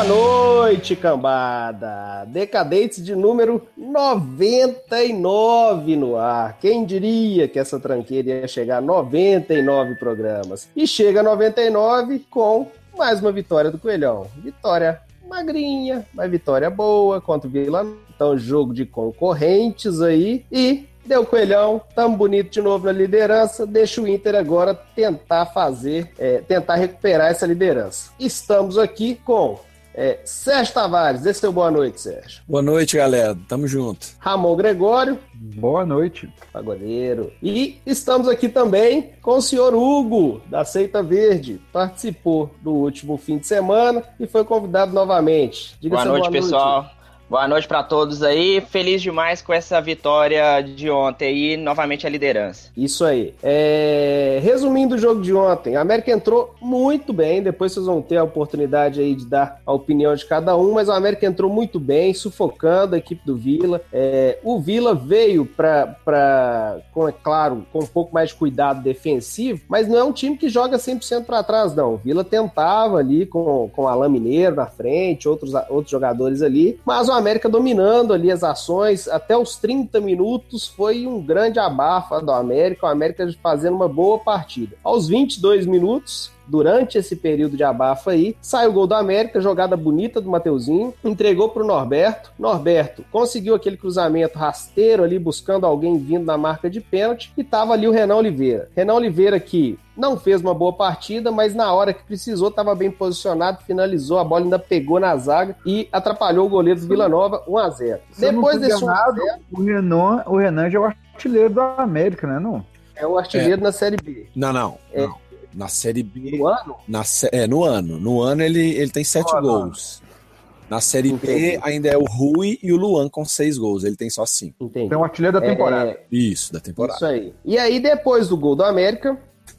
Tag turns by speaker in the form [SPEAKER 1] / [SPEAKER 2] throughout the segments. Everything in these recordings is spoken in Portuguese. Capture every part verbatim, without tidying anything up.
[SPEAKER 1] noite, cambada! Decadentes de número noventa e nove no ar. Quem diria que essa tranqueira ia chegar a noventa e nove programas? E chega a noventa e nove com mais uma vitória do Coelhão. Vitória magrinha, mas vitória boa contra o Vila. Então, jogo de concorrentes aí. E deu Coelhão, tamo bonito de novo na liderança. Deixa o Inter agora tentar fazer, é, tentar recuperar essa liderança. Estamos aqui com É, Sérgio Tavares, dê seu boa noite, Sérgio.
[SPEAKER 2] Boa noite, galera. Tamo junto.
[SPEAKER 1] Ramon Gregório.
[SPEAKER 3] Boa noite.
[SPEAKER 1] Pagodeiro. E estamos aqui também com o senhor Hugo, da Seita Verde. Participou do último fim de semana e foi convidado novamente.
[SPEAKER 4] Diga boa noite, boa pessoal. Noite. Boa noite para todos aí. Feliz demais com essa vitória de ontem aí, novamente a liderança.
[SPEAKER 1] Isso aí. É... Resumindo o jogo de ontem, a América entrou muito bem, depois vocês vão ter a oportunidade aí de dar a opinião de cada um, mas a América entrou muito bem, sufocando a equipe do Vila. É... O Vila veio para, pra... com, é claro, com um pouco mais de cuidado defensivo, mas não é um time que joga cem por cento para trás, não. O Vila tentava ali com, com Alain Mineiro na frente, outros, outros jogadores ali, mas o América dominando ali as ações, até os trinta minutos foi um grande abafo do América, o América fazendo uma boa partida. Aos vinte e dois minutos, durante esse período de abafo aí, sai o gol do América, jogada bonita do Mateuzinho, entregou pro Norberto, Norberto conseguiu aquele cruzamento rasteiro ali, buscando alguém vindo na marca de pênalti, e tava ali o Renan Oliveira. Renan Oliveira que não fez uma boa partida, mas na hora que precisou, estava bem posicionado, finalizou, a bola ainda pegou na zaga e atrapalhou o goleiro do Vila Nova, um a zero.
[SPEAKER 3] Se Depois desse um a zero, o Renan, o Renan já é o artilheiro do América, né, não?
[SPEAKER 1] É o artilheiro é. na Série B.
[SPEAKER 2] Não, não, é. não. Na Série B...
[SPEAKER 1] No ano?
[SPEAKER 2] Na, é, no ano. No ano ele, ele tem sete oh, gols. Não. Na Série Entendi. B ainda é o Rui e o Luan com seis gols. Ele tem só cinco.
[SPEAKER 1] Entendi.
[SPEAKER 3] Então o artilheiro da temporada.
[SPEAKER 2] É... Isso, da temporada.
[SPEAKER 1] Isso aí. E aí, depois do gol do América...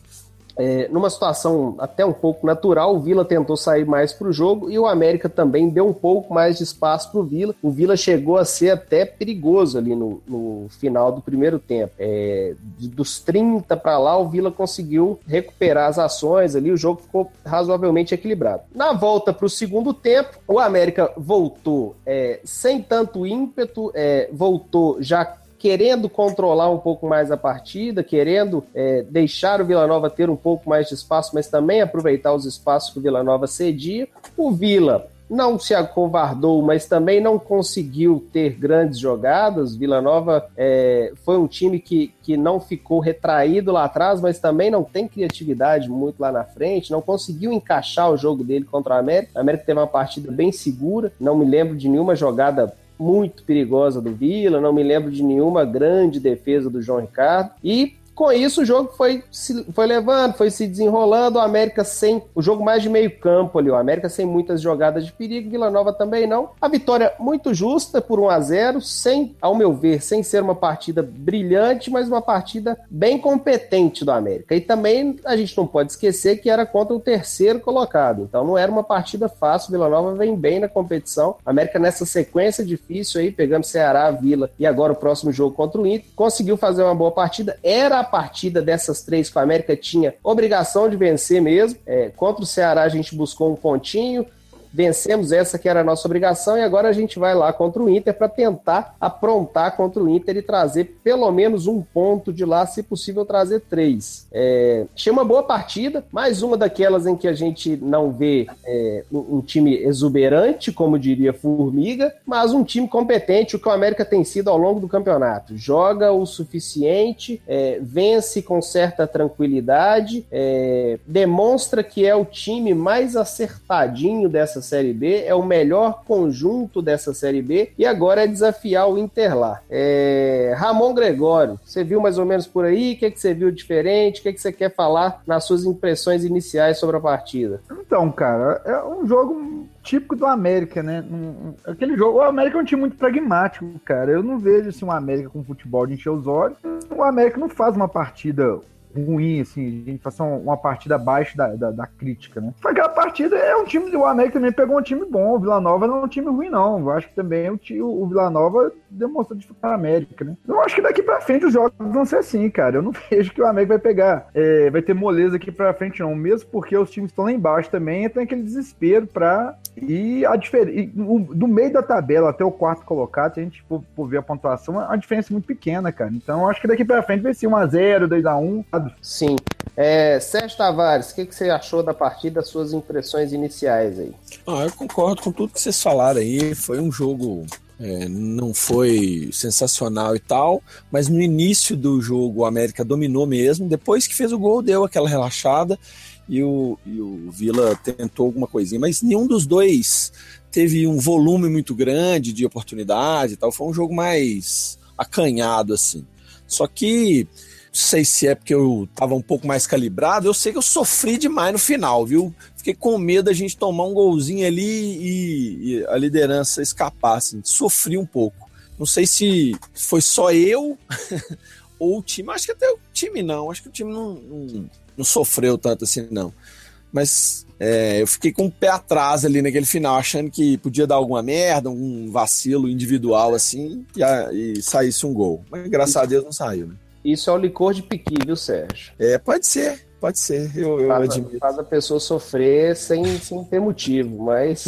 [SPEAKER 1] É, numa situação até um pouco natural, o Vila tentou sair mais para o jogo e o América também deu um pouco mais de espaço para o Vila. O Vila chegou a ser até perigoso ali no, no final do primeiro tempo. É, dos trinta para lá, o Vila conseguiu recuperar as ações ali, o jogo ficou razoavelmente equilibrado. Na volta para o segundo tempo, o América voltou é, sem tanto ímpeto, é, voltou já querendo controlar um pouco mais a partida, querendo é, deixar o Vila Nova ter um pouco mais de espaço, mas também aproveitar os espaços que o Vila Nova cedia. O Vila não se acovardou, mas também não conseguiu ter grandes jogadas. Vila Nova é, foi um time que, que não ficou retraído lá atrás, mas também não tem criatividade muito lá na frente, não conseguiu encaixar o jogo dele contra a América. A América teve uma partida bem segura, não me lembro de nenhuma jogada muito perigosa do Vila, não me lembro de nenhuma grande defesa do João Ricardo, e com isso o jogo foi, foi levando, foi se desenrolando, o América sem, o jogo mais de meio campo ali, o América sem muitas jogadas de perigo, Vila Nova também não. A vitória muito justa por um a zero, sem, ao meu ver, sem ser uma partida brilhante, mas uma partida bem competente do América. E também a gente não pode esquecer que era contra o terceiro colocado, então não era uma partida fácil, Vila Nova vem bem na competição, a América nessa sequência difícil aí, pegando Ceará, Vila e agora o próximo jogo contra o Inter, conseguiu fazer uma boa partida, era a partida dessas três que a América tinha obrigação de vencer mesmo. É, contra o Ceará a gente buscou um pontinho, vencemos essa que era a nossa obrigação e agora a gente vai lá contra o Inter para tentar aprontar contra o Inter e trazer pelo menos um ponto de lá, se possível trazer três. É, achei uma boa partida, mais uma daquelas em que a gente não vê é, um, um time exuberante, como diria Formiga, mas um time competente, o que o América tem sido ao longo do campeonato. Joga o suficiente, é, vence com certa tranquilidade, é, demonstra que é o time mais acertadinho dessa Série B, é o melhor conjunto dessa Série B e agora é desafiar o Inter lá. É... Ramon Gregório, você viu mais ou menos por aí? O que, é que você viu diferente? O que, é que você quer falar nas suas impressões iniciais sobre a partida?
[SPEAKER 3] Então, cara, é um jogo típico do América, né? Um, aquele jogo, o América é um time muito pragmático, cara. Eu não vejo assim, um América com futebol de encher os olhos. O América não faz uma partida ruim, assim, a gente faça uma partida abaixo da, da, da crítica, né? Foi aquela partida, é um time, o América também pegou um time bom, o Vila Nova não é um time ruim, não. Eu acho que também o, o Vila Nova demonstrou dificuldade na América, né? Eu acho que daqui pra frente os jogos vão ser assim, cara. Eu não vejo que o América vai pegar, é, vai ter moleza aqui pra frente, não. Mesmo porque os times estão lá embaixo também, tem aquele desespero pra E a diferença do meio da tabela até o quarto colocado, se a gente for, for ver a pontuação, é uma diferença muito pequena, cara. Então, acho que daqui pra frente vai ser um a zero, dois a um.
[SPEAKER 1] Sim. É, Sérgio Tavares, o que, que você achou da partida, das suas impressões iniciais aí?
[SPEAKER 2] Ah, eu concordo com tudo que vocês falaram aí. Foi um jogo, é, não foi sensacional e tal, mas no início do jogo o América dominou mesmo. Depois que fez o gol, deu aquela relaxada e o, e o Vila tentou alguma coisinha, mas nenhum dos dois teve um volume muito grande de oportunidade e tal. Foi um jogo mais acanhado, assim. Só que não sei se é porque eu tava um pouco mais calibrado, eu sei que eu sofri demais no final, viu? Fiquei com medo da gente tomar um golzinho ali e, e a liderança escapar, assim. Sofri um pouco. Não sei se foi só eu ou o time. Acho que até o time não. Acho que o time não, não, não sofreu tanto assim, não. Mas é, eu fiquei com o pé atrás ali naquele final, achando que podia dar alguma merda, um vacilo individual assim, e, a, e saísse um gol. Mas graças a Deus não saiu, né?
[SPEAKER 1] Isso é o licor de piqui, viu, Sérgio?
[SPEAKER 2] É, pode ser, pode ser, eu, eu
[SPEAKER 1] faz,
[SPEAKER 2] admito.
[SPEAKER 1] Faz a pessoa sofrer sem, sem ter motivo, mas...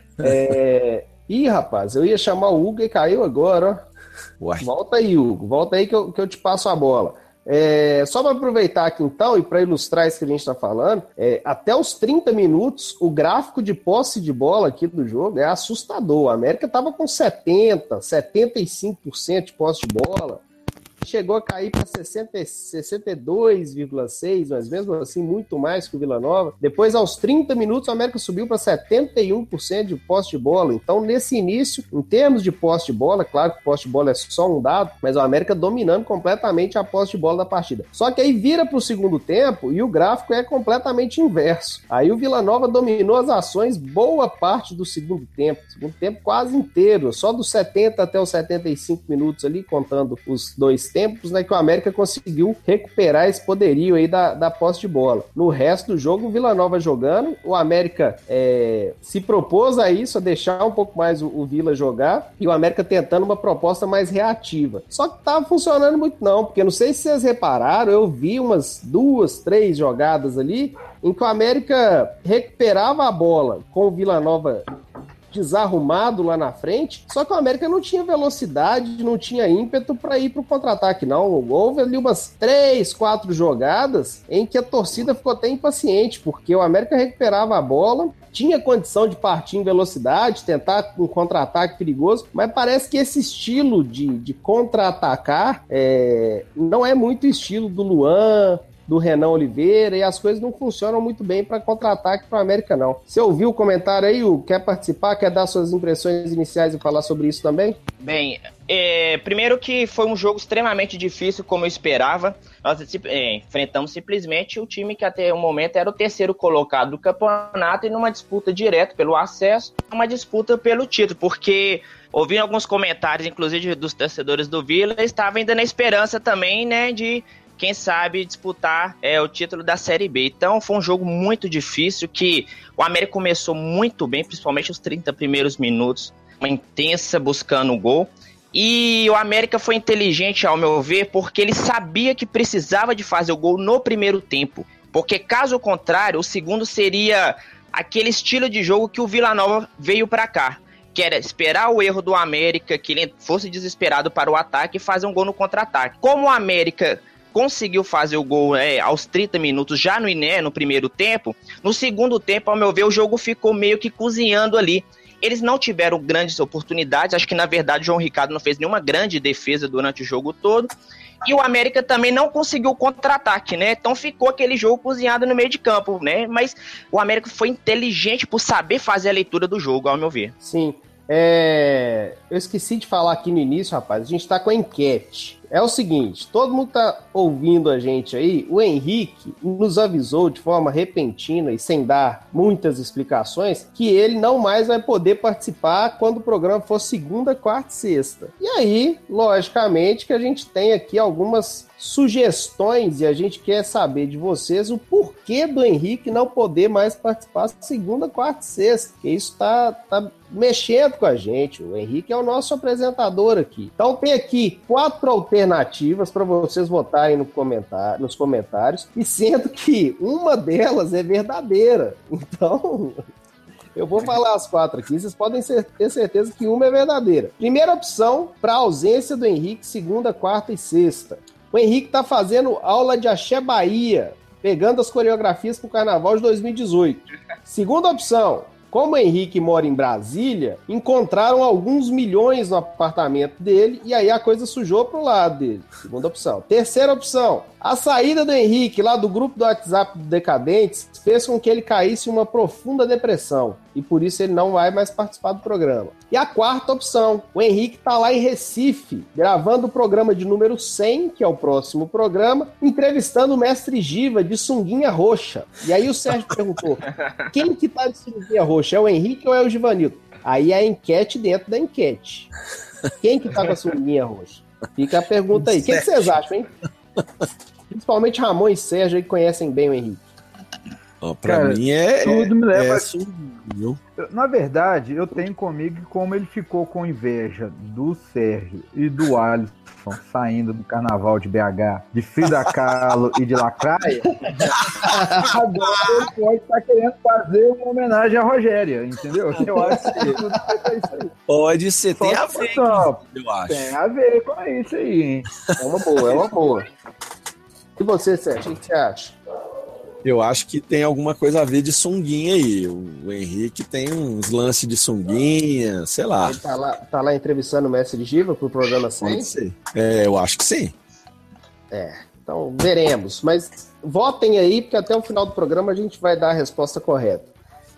[SPEAKER 1] é... Ih, rapaz, eu ia chamar o Hugo e caiu agora, ó. Uai. Volta aí, Hugo, volta aí que eu, que eu te passo a bola. É, só para aproveitar aqui então, e para ilustrar isso que a gente está falando, é, até os trinta minutos, o gráfico de posse de bola aqui do jogo é assustador. A América estava com setenta, setenta e cinco por cento de posse de bola. Chegou a cair para sessenta e dois vírgula seis, mas mesmo assim muito mais que o Vila Nova. Depois, aos trinta minutos, o América subiu para setenta e um por cento de posse de bola. Então, nesse início, em termos de posse de bola, claro que posse de bola é só um dado, mas o América dominando completamente a posse de bola da partida. Só que aí vira para o segundo tempo e o gráfico é completamente inverso. Aí o Vila Nova dominou as ações boa parte do segundo tempo. Segundo tempo quase inteiro, só dos setenta até os setenta e cinco minutos ali, contando os dois tempos, né, que o América conseguiu recuperar esse poderio aí da, da posse de bola. No resto do jogo, o Vila Nova jogando, o América é, se propôs a isso, a deixar um pouco mais o, o Vila jogar, e o América tentando uma proposta mais reativa. Só que tava funcionando muito não, porque não sei se vocês repararam, eu vi umas duas, três jogadas ali, em que o América recuperava a bola com o Vila Nova desarrumado lá na frente, só que o América não tinha velocidade, não tinha ímpeto para ir para o contra-ataque, não. Houve ali umas três, quatro jogadas em que a torcida ficou até impaciente, porque o América recuperava a bola, tinha condição de partir em velocidade, tentar um contra-ataque perigoso, mas parece que esse estilo de, de contra-atacar é, não é muito estilo do Luan, do Renan Oliveira, e as coisas não funcionam muito bem para contra-ataque para o América, não. Você ouviu o comentário aí, Hugo? Quer participar? Quer dar suas impressões iniciais e falar sobre isso também?
[SPEAKER 4] Bem, é, primeiro que foi um jogo extremamente difícil, como eu esperava. Nós é, enfrentamos simplesmente o time que até o momento era o terceiro colocado do campeonato e numa disputa direta pelo acesso, uma disputa pelo título, porque ouvindo alguns comentários, inclusive dos torcedores do Vila, estava ainda na esperança também, né, de quem sabe disputar é, o título da Série B. Então foi um jogo muito difícil, que o América começou muito bem, principalmente os trinta primeiros minutos, uma intensa buscando o gol. E o América foi inteligente, ao meu ver, porque ele sabia que precisava de fazer o gol no primeiro tempo. Porque caso contrário, o segundo seria aquele estilo de jogo que o Vila Nova veio para cá, que era esperar o erro do América, que ele fosse desesperado para o ataque e fazer um gol no contra-ataque. Como o América conseguiu fazer o gol é, aos trinta minutos já no Iné, no primeiro tempo, no segundo tempo, ao meu ver, o jogo ficou meio que cozinhando ali. Eles não tiveram grandes oportunidades, acho que na verdade o João Ricardo não fez nenhuma grande defesa durante o jogo todo, e o América também não conseguiu contra-ataque, né? Então ficou aquele jogo cozinhado no meio de campo, né? Mas o América foi inteligente por saber fazer a leitura do jogo, ao meu ver.
[SPEAKER 1] Sim. É... Eu esqueci de falar aqui no início, rapaz, a gente tá com a enquete. É o seguinte, todo mundo tá ouvindo a gente aí, o Henrique nos avisou de forma repentina e sem dar muitas explicações que ele não mais vai poder participar quando o programa for segunda, quarta e sexta. E aí, logicamente, que a gente tem aqui algumas sugestões e a gente quer saber de vocês o porquê do Henrique não poder mais participar segunda, quarta e sexta, porque isso tá, tá mexendo com a gente. O Henrique é o nosso apresentador aqui. Então tem aqui quatro alternativas para vocês votarem no comentário, nos comentários, e sendo que uma delas é verdadeira. Então Eu vou falar as quatro aqui, vocês podem ser, ter certeza que uma é verdadeira. Primeira opção, para ausência do Henrique, segunda, quarta e sexta. O Henrique tá fazendo aula de Axé Bahia, pegando as coreografias pro Carnaval de dois mil e dezoito. Segunda opção, como o Henrique mora em Brasília, encontraram alguns milhões no apartamento dele e aí a coisa sujou pro lado dele. Segunda opção. Terceira opção, a saída do Henrique lá do grupo do WhatsApp do Decadentes fez com que ele caísse em uma profunda depressão e por isso ele não vai mais participar do programa. E a quarta opção, o Henrique tá lá em Recife, gravando o programa de número cem, que é o próximo programa, entrevistando o mestre Giva de sunguinha roxa. E aí o Sérgio perguntou, quem que tá de sunguinha roxa, é o Henrique ou é o Givanildo? Aí é a enquete dentro da enquete. Quem que tá com a sunguinha roxa? Fica a pergunta aí. O que, que vocês acham, hein? Principalmente Ramon e Sérgio, que conhecem bem o Henrique.
[SPEAKER 2] Oh, pra
[SPEAKER 3] Cara,
[SPEAKER 2] mim é...
[SPEAKER 3] tudo me leva
[SPEAKER 2] é,
[SPEAKER 3] a...
[SPEAKER 2] Sumiu.
[SPEAKER 3] Na verdade, eu tenho comigo como ele ficou com inveja do Sérgio e do Alisson saindo do Carnaval de B H, de Frida Kahlo e de Lacraia. Agora ele pode estar querendo fazer uma homenagem à Rogéria, entendeu? Eu acho que tudo é isso aí.
[SPEAKER 2] Pode ser, tem
[SPEAKER 3] Só
[SPEAKER 2] a ver,
[SPEAKER 3] só,
[SPEAKER 2] eu acho.
[SPEAKER 3] Tem a ver com isso aí, hein?
[SPEAKER 1] É uma boa, é uma boa. E você, Sérgio, o que você acha?
[SPEAKER 2] Eu acho que tem alguma coisa a ver de sunguinha aí. O Henrique tem uns lances de sunguinha, sei lá.
[SPEAKER 1] Ele tá lá, tá lá entrevistando o mestre Giva pro programa cem?
[SPEAKER 2] Pode ser. É, eu acho que sim.
[SPEAKER 1] É, então veremos. Mas votem aí, porque até o final do programa a gente vai dar a resposta correta.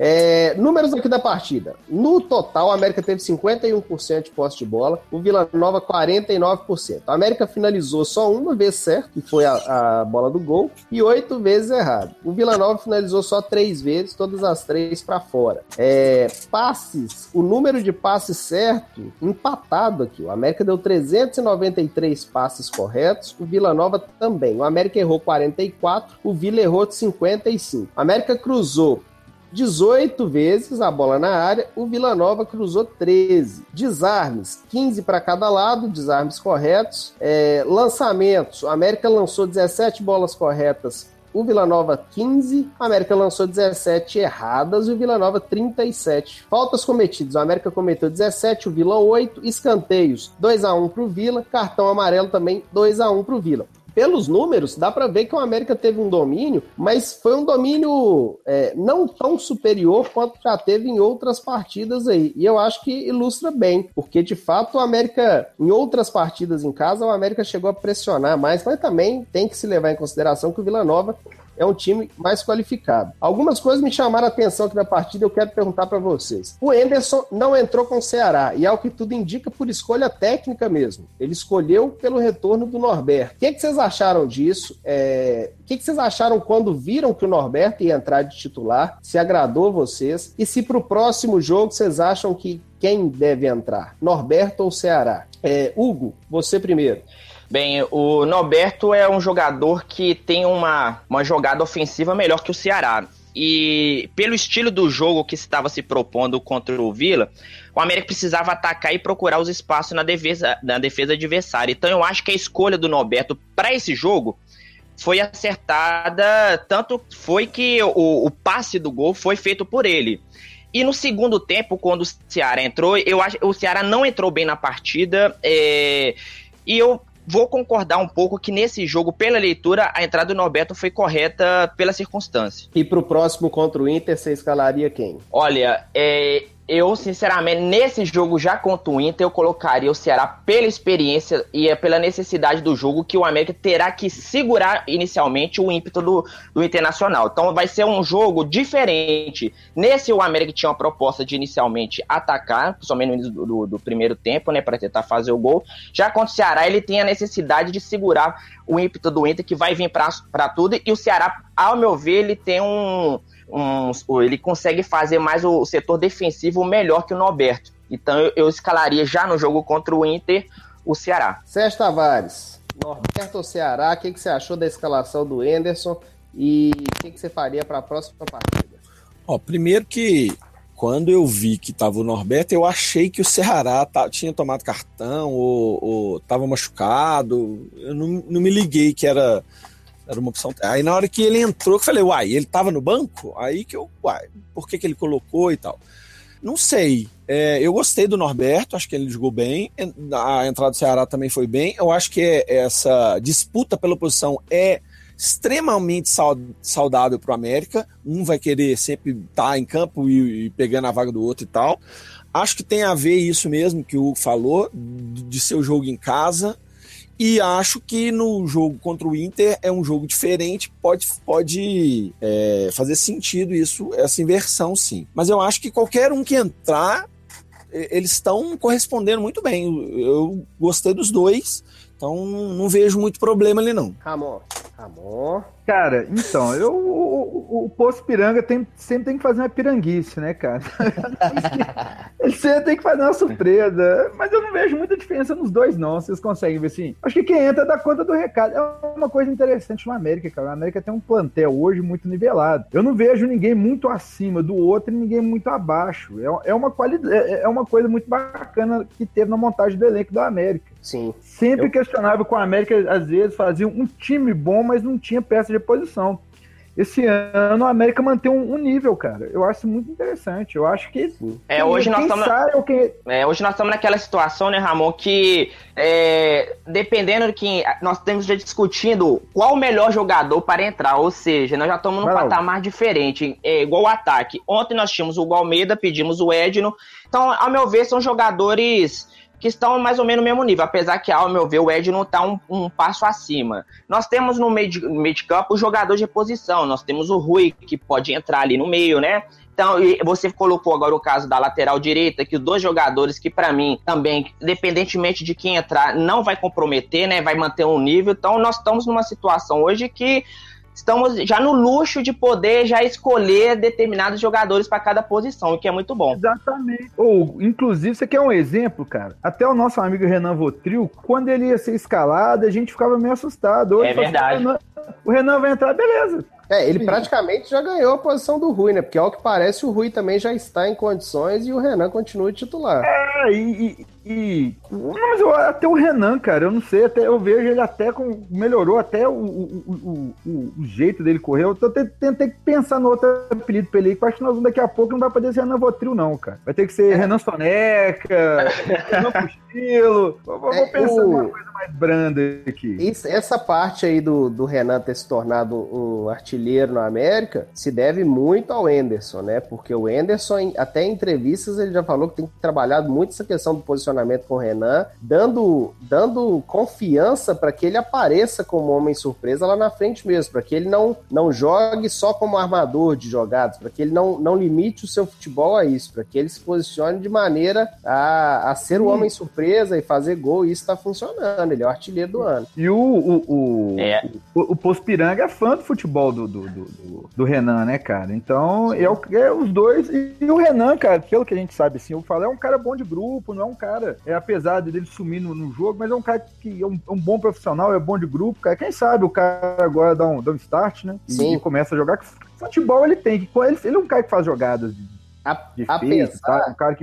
[SPEAKER 1] É, números aqui da partida. No total, a América teve cinquenta e um por cento de posse de bola, o Vila Nova quarenta e nove por cento. A América finalizou só uma vez certo, que foi a, a bola do gol, e oito vezes errado. O Vila Nova finalizou só três vezes, todas as três para fora. É, passes, o número de passes certo, empatado aqui. O América deu trezentos e noventa e três passes corretos, o Vila Nova também. O América errou quarenta e quatro, o Vila errou cinquenta e cinco. A América cruzou dezoito vezes a bola na área, o Vila Nova cruzou treze. Desarmes, quinze para cada lado, desarmes corretos. É, lançamentos, a América lançou dezessete bolas corretas, o Vila Nova quinze, a América lançou dezessete erradas e o Vila Nova trinta e sete. Faltas cometidas, a América cometeu dezessete, o Vila oito, escanteios dois a um para o Vila, cartão amarelo também dois a um para o Vila. Pelos números, dá para ver que o América teve um domínio, mas foi um domínio é, não tão superior quanto já teve em outras partidas aí. E eu acho que ilustra bem, porque de fato o América, em outras partidas em casa, o América chegou a pressionar mais, mas também tem que se levar em consideração que o Vila Nova é um time mais qualificado. Algumas coisas me chamaram a atenção aqui na partida, eu quero perguntar para vocês. O Henderson não entrou com o Ceará, e ao que tudo indica, por escolha técnica mesmo. Ele escolheu pelo retorno do Norberto. O que, é que vocês acharam disso? É... O que, é que vocês acharam quando viram que o Norberto ia entrar de titular? Se agradou vocês? E se para o próximo jogo vocês acham que quem deve entrar? Norberto ou Ceará? É... Hugo, você primeiro.
[SPEAKER 4] Bem, o Norberto é um jogador que tem uma, uma jogada ofensiva melhor que o Ceará. E pelo estilo do jogo que estava se propondo contra o Vila, o América precisava atacar e procurar os espaços na defesa, na defesa adversária. Então eu acho que a escolha do Norberto para esse jogo foi acertada, tanto foi que o, o passe do gol foi feito por ele. E no segundo tempo, quando o Ceará entrou, eu acho que o Ceará não entrou bem na partida, é, e eu vou concordar um pouco que nesse jogo, pela leitura, a entrada do Norberto foi correta pela circunstância.
[SPEAKER 1] E pro próximo contra o Inter, você escalaria quem?
[SPEAKER 4] Olha, é, eu, sinceramente, nesse jogo já contra o Inter, eu colocaria o Ceará pela experiência e pela necessidade do jogo, que o América terá que segurar inicialmente o ímpeto do, do Internacional. Então vai ser um jogo diferente. Nesse, o América tinha uma proposta de inicialmente atacar, principalmente no início do, do, do primeiro tempo, né, para tentar fazer o gol. Já contra o Ceará, ele tem a necessidade de segurar o ímpeto do Inter, que vai vir para tudo, e o Ceará, ao meu ver, ele tem um... Um, ele consegue fazer mais o, o setor defensivo melhor que o Norberto. Então eu, eu escalaria já no jogo contra o Inter o Ceará.
[SPEAKER 1] Sérgio Tavares, Norberto ou Ceará, o que, que você achou da escalação do Henderson e o que, que você faria para a próxima partida?
[SPEAKER 2] Ó, primeiro que quando eu vi que tava o Norberto, eu achei que o Ceará tá, tinha tomado cartão ou, ou tava machucado. Eu não, não me liguei que era Era uma opção. Aí na hora que ele entrou, eu falei, uai, ele tava no banco? Aí que eu, uai, por que que ele colocou e tal? Não sei. É, eu gostei do Norberto, acho que ele jogou bem. A entrada do Ceará também foi bem. Eu acho que essa disputa pela posição é extremamente saudável para o América. Um vai querer sempre estar em campo e, e pegando a vaga do outro e tal. Acho que tem a ver isso mesmo que o Hugo falou, de ser o jogo em casa. E acho que no jogo contra o Inter é um jogo diferente, pode, pode é, fazer sentido isso, essa inversão, sim. Mas eu acho que qualquer um que entrar, eles estão correspondendo muito bem. Eu gostei dos dois, então não vejo muito problema ali, não.
[SPEAKER 1] Ramon, Ramon...
[SPEAKER 3] Cara, então, eu, o, o, o Poço Piranga tem, sempre tem que fazer uma piranguice, né, cara? Ele sempre tem que fazer uma surpresa, mas eu não vejo muita diferença nos dois, não. Vocês conseguem ver assim? Acho que quem entra dá conta do recado. É uma coisa interessante no América, cara. O América tem um plantel hoje muito nivelado. Eu não vejo ninguém muito acima do outro e ninguém muito abaixo. É, é, uma, qualidade, é, é uma coisa muito bacana que teve na montagem do elenco do América.
[SPEAKER 1] Sim.
[SPEAKER 3] Sempre
[SPEAKER 1] eu...
[SPEAKER 3] questionável com o América, às vezes fazia um time bom, mas não tinha peça de posição. Esse ano a América mantém um, um nível, cara. Eu acho muito interessante. Eu acho que
[SPEAKER 4] é, hoje nós estamos na... quem... é, hoje nós estamos naquela situação, né, Ramon, que é, dependendo de quem nós temos já discutindo qual o melhor jogador para entrar, ou seja, nós já estamos num Vai patamar lá. diferente, é, igual o ataque. Ontem nós tínhamos o Almeida, pedimos o Edno. Então, ao meu ver, são jogadores que estão mais ou menos no mesmo nível, apesar que, ao meu ver, o Ed não está um, um passo acima. Nós temos no meio de, meio de campo o jogador de posição, nós temos o Rui, que pode entrar ali no meio, né? Então, você colocou agora o caso da lateral direita, que os dois jogadores que, para mim, também, independentemente de quem entrar, não vai comprometer, né? Vai manter um nível. Então, nós estamos numa situação hoje que estamos já no luxo de poder já escolher determinados jogadores para cada posição, o que é muito bom.
[SPEAKER 3] Exatamente. Ou, inclusive, você quer um exemplo, cara? Até o nosso amigo Renan Votril, quando ele ia ser escalado, a gente ficava meio assustado. Hoje,
[SPEAKER 4] é verdade.
[SPEAKER 3] Assim, o, Renan, o Renan vai entrar, beleza.
[SPEAKER 1] É, ele praticamente já ganhou a posição do Rui, né? Porque ao que parece o Rui também já está em condições e o Renan continua titular.
[SPEAKER 3] É, e... e, e... Não, mas eu, até o Renan, cara, eu não sei, até, eu vejo ele até com... melhorou até o, o, o, o, o jeito dele correr. Eu tô tentei pensar no outro apelido pra ele aí, que eu acho que nós daqui a pouco não vai poder ser Renan Votril, não, cara. Vai ter que ser é. Renan Soneca, Renan Pustilo. Vou, vou é, pensar o... numa coisa mais branda aqui.
[SPEAKER 1] Isso, essa parte aí do, do Renan ter se tornado um artilheiro no América se deve muito ao Henderson, né? Porque o Henderson, até em entrevistas, ele já falou que tem trabalhado muito essa questão do posicionamento com o Renan, dando, dando confiança para que ele apareça como homem surpresa lá na frente mesmo, para que ele não, não jogue só como armador de jogadas, para que ele não, não limite o seu futebol a isso, para que ele se posicione de maneira a, a ser o homem surpresa e fazer gol, e isso está funcionando, ele é o artilheiro do ano.
[SPEAKER 3] E o, o, o, é. o, o Poço Piranga é fã do futebol do Do, do, do, do Renan, né, cara? Então, é, o, é os dois. E, e o Renan, cara, pelo que a gente sabe, assim, eu falo, é um cara bom de grupo, não é um cara, é apesar dele sumir no, no jogo, mas é um cara que é um, é um bom profissional, é bom de grupo, cara. Quem sabe o cara agora dá um, dá um start, né? E,
[SPEAKER 1] Sim.
[SPEAKER 3] e começa a jogar. Futebol ele tem, que ele, ele é um cara que faz jogadas de, de defesa, tá? Um cara que...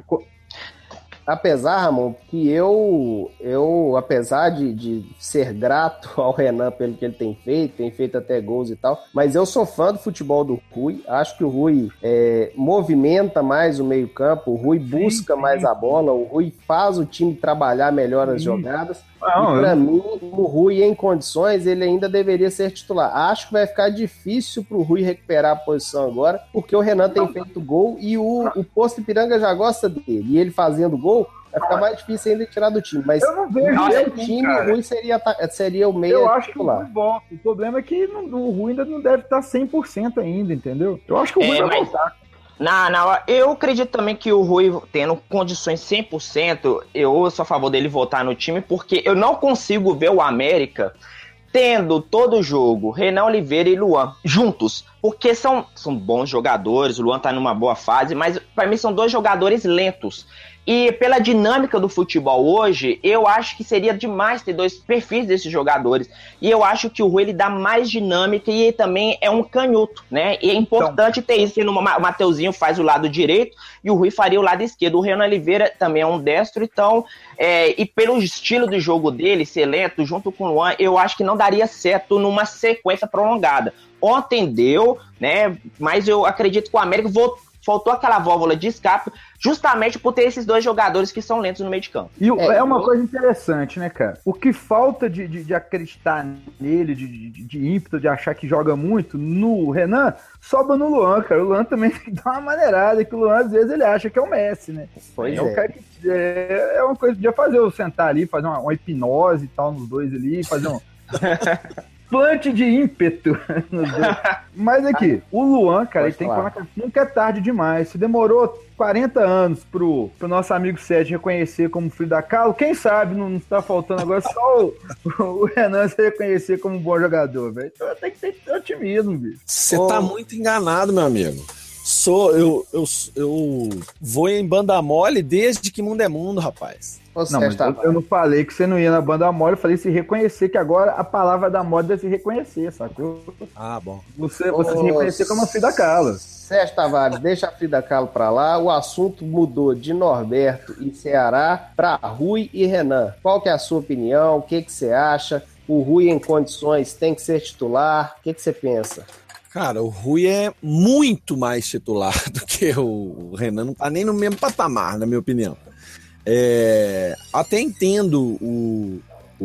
[SPEAKER 1] Apesar, Ramon, que eu, eu apesar de, de ser grato ao Renan pelo que ele tem feito, tem feito até gols e tal, mas eu sou fã do futebol do Rui, acho que o Rui é, movimenta mais o meio campo, o Rui busca sim, sim. mais a bola, o Rui faz o time trabalhar melhor as sim. jogadas, não, e pra eu... mim, o Rui em condições, ele ainda deveria ser titular. Acho que vai ficar difícil pro Rui recuperar a posição agora, porque o Renan tem feito gol e o, o Poço Ipiranga já gosta dele, e ele fazendo gol, vai ficar mais difícil ainda tirar do time, mas
[SPEAKER 3] eu não vejo
[SPEAKER 1] no meu time, cara. O Rui seria, seria o meio
[SPEAKER 3] eu acho
[SPEAKER 1] titular.
[SPEAKER 3] Que o Rui volta. O problema é que não, o Rui ainda não deve estar cem por cento ainda, entendeu? Eu acho que o Rui é, vai
[SPEAKER 4] mas...
[SPEAKER 3] voltar.
[SPEAKER 4] Não, não, eu acredito também que o Rui, tendo condições cem por cento, eu sou a favor dele voltar no time, porque eu não consigo ver o América tendo todo o jogo Renan Oliveira e Luan juntos, porque são, são bons jogadores, o Luan tá numa boa fase, mas para mim são dois jogadores lentos. E pela dinâmica do futebol hoje, eu acho que seria demais ter dois perfis desses jogadores. E eu acho que o Rui ele dá mais dinâmica e ele também é um canhoto, né? E é importante então, ter isso, que o Mateuzinho faz o lado direito e o Rui faria o lado esquerdo. O Renan Oliveira também é um destro, então, é, e pelo estilo de jogo dele, ser lento, junto com o Luan, eu acho que não daria certo numa sequência prolongada. Ontem deu, né? Mas eu acredito que o América voltou. Faltou aquela válvula de escape justamente por ter esses dois jogadores que são lentos no meio de campo.
[SPEAKER 3] E é, é uma coisa interessante, né, cara? O que falta de, de, de acreditar nele, de, de, de ímpeto, de achar que joga muito, no Renan, sobra no Luan, cara. O Luan também tem que dar uma maneirada, que o Luan, às vezes, ele acha que é o Messi, né?
[SPEAKER 1] Pois é.
[SPEAKER 3] É, o cara que, é, é uma coisa que podia fazer, eu sentar ali, fazer uma, uma hipnose e tal nos dois ali, fazer um... plante de ímpeto. Mas aqui, o Luan, cara, ele tem que nunca é tarde demais. Se demorou quarenta anos pro, pro nosso amigo Sérgio reconhecer como Frida Kahlo, quem sabe não está faltando agora só o, o Renan se reconhecer como um bom jogador, velho. Então tem que ter otimismo, bicho.
[SPEAKER 2] Você oh. tá muito enganado, meu amigo. Sou, eu, eu, eu vou em banda mole desde que mundo é mundo, rapaz.
[SPEAKER 3] Não, mas eu, eu não falei que você não ia na banda mole, eu falei se reconhecer, que agora a palavra da moda é se reconhecer, sacou?
[SPEAKER 2] Ah, bom.
[SPEAKER 3] Você, você Ô, se reconhecer como a Frida Kahlo.
[SPEAKER 1] Sérgio Tavares, deixa a Frida Kahlo pra lá, o assunto mudou de Norberto e Ceará para Rui e Renan. Qual que é a sua opinião? O que que você acha? O Rui em condições tem que ser titular? O que que você pensa?
[SPEAKER 2] Cara, o Rui é muito mais titular do que o Renan, não tá nem no mesmo patamar, na minha opinião. É, até entendo o,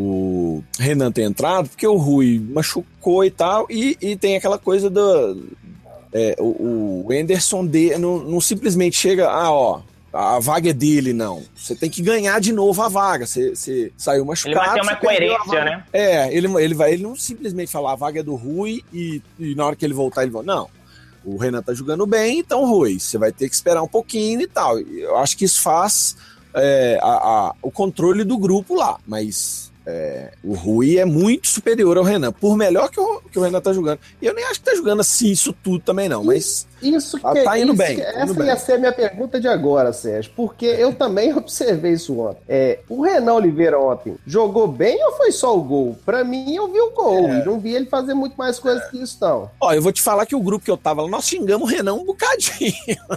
[SPEAKER 2] o Renan ter entrado, porque o Rui machucou e tal, e, e tem aquela coisa do... É, o, o Anderson de, não, não simplesmente chega, ah, ó, a vaga é dele, não. Você tem que ganhar de novo a vaga. Você, você saiu machucado.
[SPEAKER 4] Ele vai ter uma coerência, né?
[SPEAKER 2] É, ele, ele, vai, ele não simplesmente falar a vaga é do Rui e, e na hora que ele voltar, ele vai. Não. O Renan tá jogando bem, então, Rui, você vai ter que esperar um pouquinho e tal. Eu acho que isso faz é, a, a, o controle do grupo lá, mas. É, o Rui é muito superior ao Renan, por melhor que o, que o Renan tá jogando. E eu nem acho que tá jogando assim isso tudo também não, mas
[SPEAKER 1] isso que,
[SPEAKER 2] tá indo
[SPEAKER 1] isso
[SPEAKER 2] bem.
[SPEAKER 1] Que,
[SPEAKER 2] tá
[SPEAKER 1] essa
[SPEAKER 2] indo bem.
[SPEAKER 1] ia ser a minha pergunta de agora, Sérgio, porque eu também observei isso ontem. É, o Renan Oliveira ontem jogou bem ou foi só o gol? Pra mim eu vi o gol é. e não vi ele fazer muito mais coisas é. que isso não.
[SPEAKER 2] Ó, eu vou te falar que o grupo que eu tava lá, nós xingamos o Renan um bocadinho.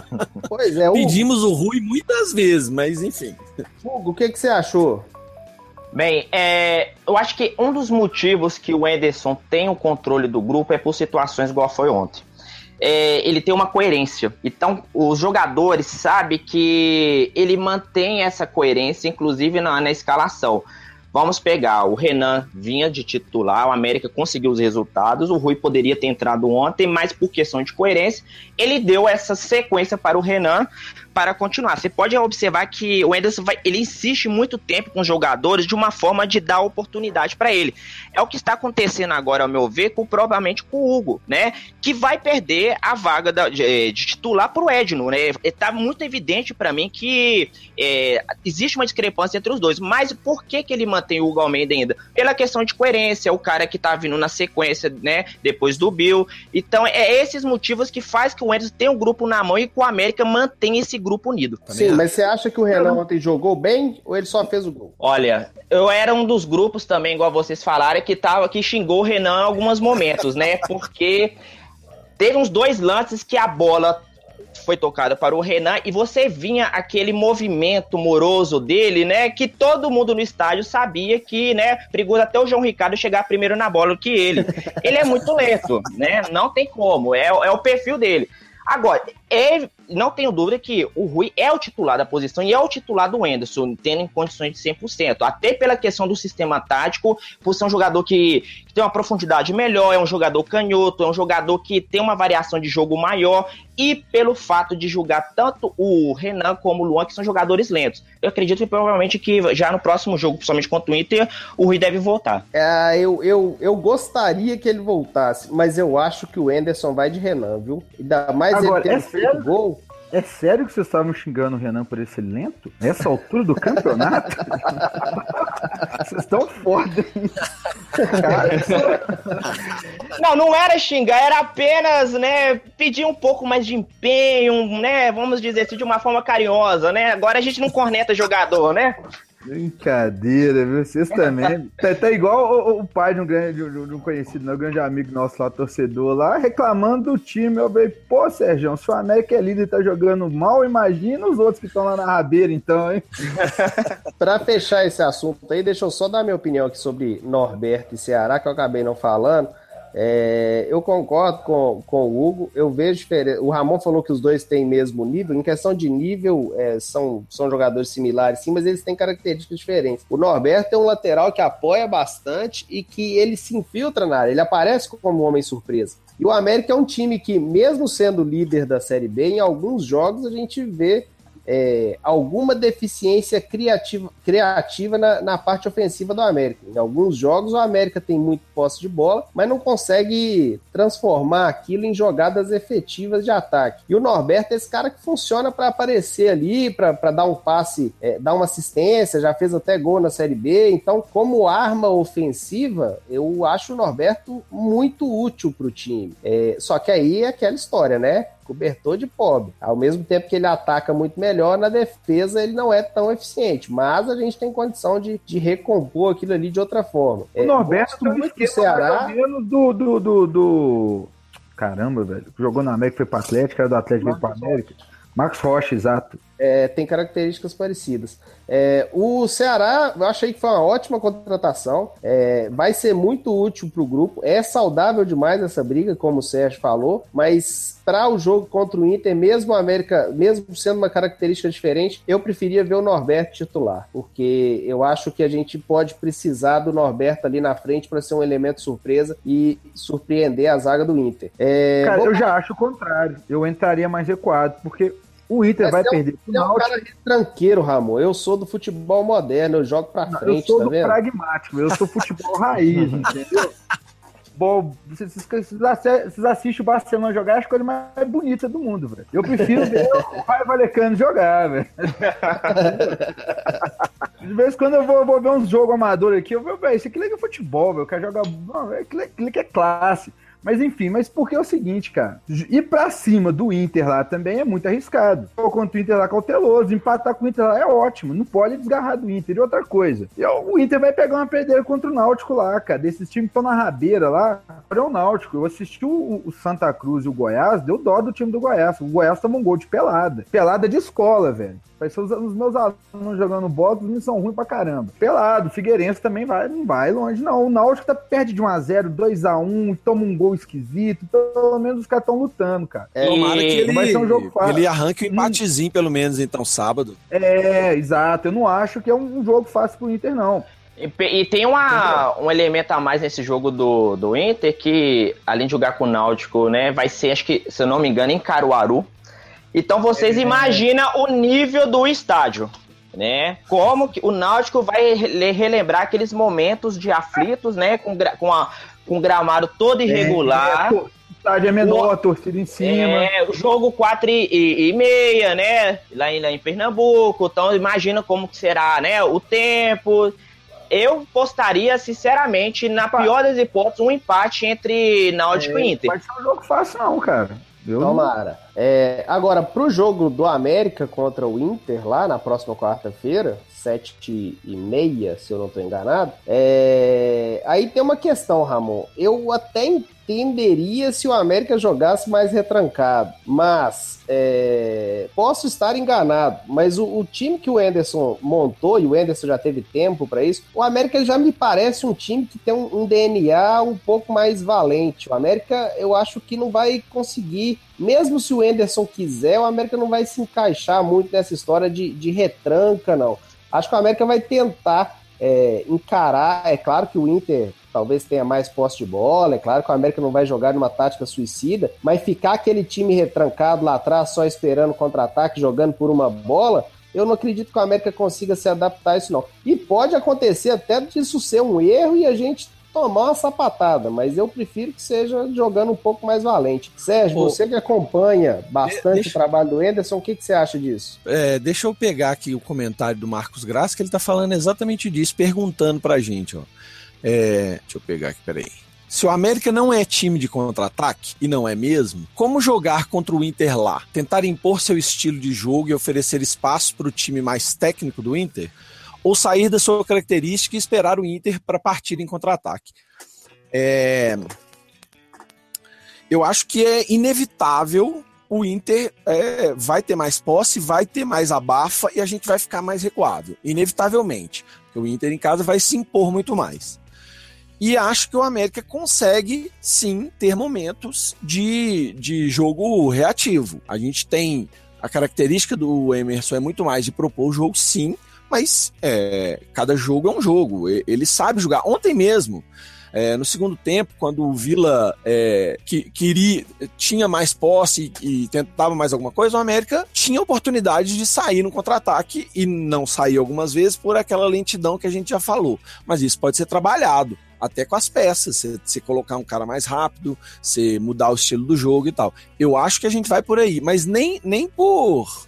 [SPEAKER 1] Pois é.
[SPEAKER 2] Pedimos o Rui muitas vezes, mas enfim.
[SPEAKER 1] Hugo, o que que você achou?
[SPEAKER 4] Bem, é, eu acho que um dos motivos que o Anderson tem o controle do grupo é por situações igual foi ontem. É, ele tem uma coerência. Então, os jogadores sabem que ele mantém essa coerência, inclusive na, na escalação. Vamos pegar, o Renan vinha de titular, o América conseguiu os resultados, o Rui poderia ter entrado ontem, mas por questão de coerência, ele deu essa sequência para o Renan para continuar. Você pode observar que o Anderson vai, ele insiste muito tempo com os jogadores de uma forma de dar oportunidade para ele. É o que está acontecendo agora, ao meu ver, com, provavelmente com o Hugo, né? Que vai perder a vaga da, de, de titular para o Edno, né? Está muito evidente para mim que é, existe uma discrepância entre os dois, mas por que que ele mantém o Hugo Almeida ainda? Pela questão de coerência, o cara que tá vindo na sequência, né? Depois do Bill. Então, é esses motivos que faz que o Anderson tenha um grupo na mão e que o América mantém esse grupo unido.
[SPEAKER 1] Sim, mas você acha que o Renan ontem jogou bem ou ele só fez o gol?
[SPEAKER 4] Olha, eu era um dos grupos também, igual vocês falaram, que, tava, que xingou o Renan em alguns momentos, né? Porque teve uns dois lances que a bola foi tocada para o Renan e você vinha aquele movimento moroso dele, né? Que todo mundo no estádio sabia que, né? Perigoso até o João Ricardo chegar primeiro na bola que ele. Ele é muito lento, né? Não tem como, é, é o perfil dele. Agora, é, não tenho dúvida que o Rui é o titular da posição e é o titular do Anderson, tendo em condições de cem por cento. Até pela questão do sistema tático, por ser um jogador que, que tem uma profundidade melhor, é um jogador canhoto, é um jogador que tem uma variação de jogo maior e pelo fato de jogar tanto o Renan como o Luan, que são jogadores lentos. Eu acredito que provavelmente que já no próximo jogo, principalmente contra o Inter, o Rui deve voltar.
[SPEAKER 1] É, eu, eu, eu gostaria que ele voltasse, mas eu acho que o Anderson vai de Renan, viu? Ainda mais
[SPEAKER 3] agora,
[SPEAKER 1] ele tendo
[SPEAKER 3] é
[SPEAKER 1] feito gol.
[SPEAKER 3] É sério que vocês estavam xingando o Renan por esse lento? Nessa altura do campeonato? Vocês estão foda, hein?
[SPEAKER 4] Não, não era xingar, era apenas, né, pedir um pouco mais de empenho, né, vamos dizer assim, de uma forma carinhosa, né? Agora a gente não corneta jogador, né?
[SPEAKER 3] Brincadeira, viu? Vocês também. Tá, tá igual o, o pai de um, grande, de um conhecido, né? Um grande amigo nosso lá, torcedor lá, reclamando do time. Eu falei, pô, Sérgio, se o América é líder e tá jogando mal, imagina os outros que estão lá na rabeira, então, hein?
[SPEAKER 1] Pra fechar esse assunto aí, deixa eu só dar minha opinião aqui sobre Norberto e Ceará, que eu acabei não falando. É, eu concordo com, com o Hugo, eu vejo diferença. O Ramon falou que os dois têm mesmo nível. Em questão de nível, é, são, são jogadores similares, sim, mas eles têm características diferentes. O Norberto é um lateral que apoia bastante e que ele se infiltra na área, ele aparece como um homem surpresa. E o América é um time que, mesmo sendo líder da Série B, em alguns jogos a gente vê É, alguma deficiência criativa, criativa na, na parte ofensiva do América. Em alguns jogos o América tem muito posse de bola, mas não consegue transformar aquilo em jogadas efetivas de ataque. E o Norberto é esse cara que funciona para aparecer ali, para dar um passe, é, dar uma assistência, já fez até gol na Série B. Então, como arma ofensiva, eu acho o Norberto muito útil para o time. É, só que aí é aquela história, né? Cobertor de pobre. Ao mesmo tempo que ele ataca muito melhor, na defesa ele não é tão eficiente, mas a gente tem condição de, de recompor aquilo ali de outra forma.
[SPEAKER 3] O é, Norberto
[SPEAKER 1] é muito do Ceará.
[SPEAKER 3] Menos do, do, do, do... Caramba, velho. Jogou na América, foi para Atlético, era do Atlético, veio para América. Marcos Rocha, exato.
[SPEAKER 1] É, tem características parecidas. É, o Ceará, eu achei que foi uma ótima contratação, é, vai ser muito útil para o grupo, é saudável demais essa briga, como o Sérgio falou, mas para o jogo contra o Inter, mesmo a América, mesmo sendo uma característica diferente, eu preferia ver o Norberto titular, porque eu acho que a gente pode precisar do Norberto ali na frente para ser um elemento surpresa e surpreender a zaga do Inter. É,
[SPEAKER 3] Cara,
[SPEAKER 1] bom,
[SPEAKER 3] eu já acho o contrário, eu entraria mais recuado, porque o Inter vai
[SPEAKER 1] é
[SPEAKER 3] perder.
[SPEAKER 1] Você é um cara tranqueiro, Ramon. Eu sou do futebol moderno, eu jogo pra
[SPEAKER 3] Não,
[SPEAKER 1] frente,
[SPEAKER 3] eu sou
[SPEAKER 1] tá
[SPEAKER 3] do
[SPEAKER 1] vendo?
[SPEAKER 3] pragmático, eu sou futebol raiz, entendeu? Bom, vocês, vocês assistem o Barcelona jogar, é a coisa mais bonita do mundo, velho. Eu prefiro ver o Raio Vallecano jogar, velho. De vez em quando eu vou, vou ver uns jogos amadores aqui, eu vou, velho, isso aqui é futebol, velho. O cara joga. Não, aquilo aqui é classe. Mas enfim, mas porque é o seguinte, cara, ir pra cima do Inter lá também é muito arriscado. Contra o Inter lá cauteloso, empatar com o Inter lá é ótimo, não pode desgarrar do Inter. E outra coisa, o Inter vai pegar uma perdeira contra o Náutico lá, cara, desses times que estão na rabeira lá, para o Náutico. Eu assisti o, o Santa Cruz e o Goiás, deu dó do time do Goiás. O Goiás tomou um gol de pelada. Pelada de escola, velho. Vai ser os, os meus alunos jogando bola, os meninos são ruins pra caramba. Pelado, Figueirense também vai, não vai longe, não. O Náutico tá perto de um a zero, dois a um, toma um gol esquisito. Pelo menos os caras estão lutando, cara.
[SPEAKER 2] É, tomara que ele,
[SPEAKER 3] vai ser um jogo fácil.
[SPEAKER 2] Ele arranque o um empatezinho, pelo menos, então, sábado.
[SPEAKER 3] É, exato. Eu não acho que é um, um jogo fácil pro Inter, não.
[SPEAKER 4] E, e tem uma, um elemento a mais nesse jogo do, do Inter, que além de jogar com o Náutico, né, vai ser, acho que, se eu não me engano, em Caruaru. Então vocês é. imaginam o nível do estádio, né? Como que o Náutico vai relembrar aqueles momentos de aflitos, né? Com, com, a, com o gramado todo irregular.
[SPEAKER 3] É, é, o estádio é menor, a torcida em cima.
[SPEAKER 4] É, o jogo quatro e meia, né? Lá em, lá em Pernambuco. Então imagina como que será, né? O tempo. Eu postaria, sinceramente, na pior das hipóteses, um empate entre Náutico é, e Inter.
[SPEAKER 3] Não pode ser um jogo fácil não, cara. Eu
[SPEAKER 1] Tomara. É, agora, pro jogo do América contra o Inter, lá na próxima quarta-feira, sete e meia, se eu não estou enganado, é... aí tem uma questão, Ramon. Eu até entenderia se o América jogasse mais retrancado, mas é... posso estar enganado, mas o, o time que o Anderson montou, e o Anderson já teve tempo para isso, o América já me parece um time que tem um, um D N A um pouco mais valente. O América, eu acho que não vai conseguir, mesmo se o Anderson quiser, o América não vai se encaixar muito nessa história de, de retranca, não. Acho que o América vai tentar é, encarar, é claro que o Inter talvez tenha mais posse de bola, é claro que o América não vai jogar numa tática suicida, mas ficar aquele time retrancado lá atrás, só esperando contra-ataque, jogando por uma bola, eu não acredito que o América consiga se adaptar a isso, não. E pode acontecer até disso ser um erro e a gente tomar uma sapatada, mas eu prefiro que seja jogando um pouco mais valente. Sérgio, Pô, você que acompanha bastante deixa... o trabalho do Anderson, o que, que você acha disso?
[SPEAKER 2] É, deixa eu pegar aqui o comentário do Marcos Graça, que ele tá falando exatamente disso, perguntando pra gente, ó. É, deixa eu pegar aqui, peraí. Se o América não é time de contra-ataque, e não é mesmo, como jogar contra o Inter lá? Tentar impor seu estilo de jogo e oferecer espaço para o time mais técnico do Inter? Ou sair da sua característica e esperar o Inter para partir em contra-ataque? É... Eu acho que é inevitável o Inter é, vai ter mais posse, vai ter mais abafa e a gente vai ficar mais recuado. Inevitavelmente. Porque o Inter em casa vai se impor muito mais. E acho que o América consegue, sim, ter momentos de, de jogo reativo. A gente tem... A característica do Emerson é muito mais de propor o jogo, sim, mas é, cada jogo é um jogo. Ele sabe jogar. Ontem mesmo, é, no segundo tempo, quando o Vila é, que, queria, tinha mais posse e, e tentava mais alguma coisa, o América tinha oportunidade de sair no contra-ataque e não saiu algumas vezes por aquela lentidão que a gente já falou. Mas isso pode ser trabalhado. Até com as peças, você, você colocar um cara mais rápido, você mudar o estilo do jogo e tal. Eu acho que a gente vai por aí, mas nem, nem por,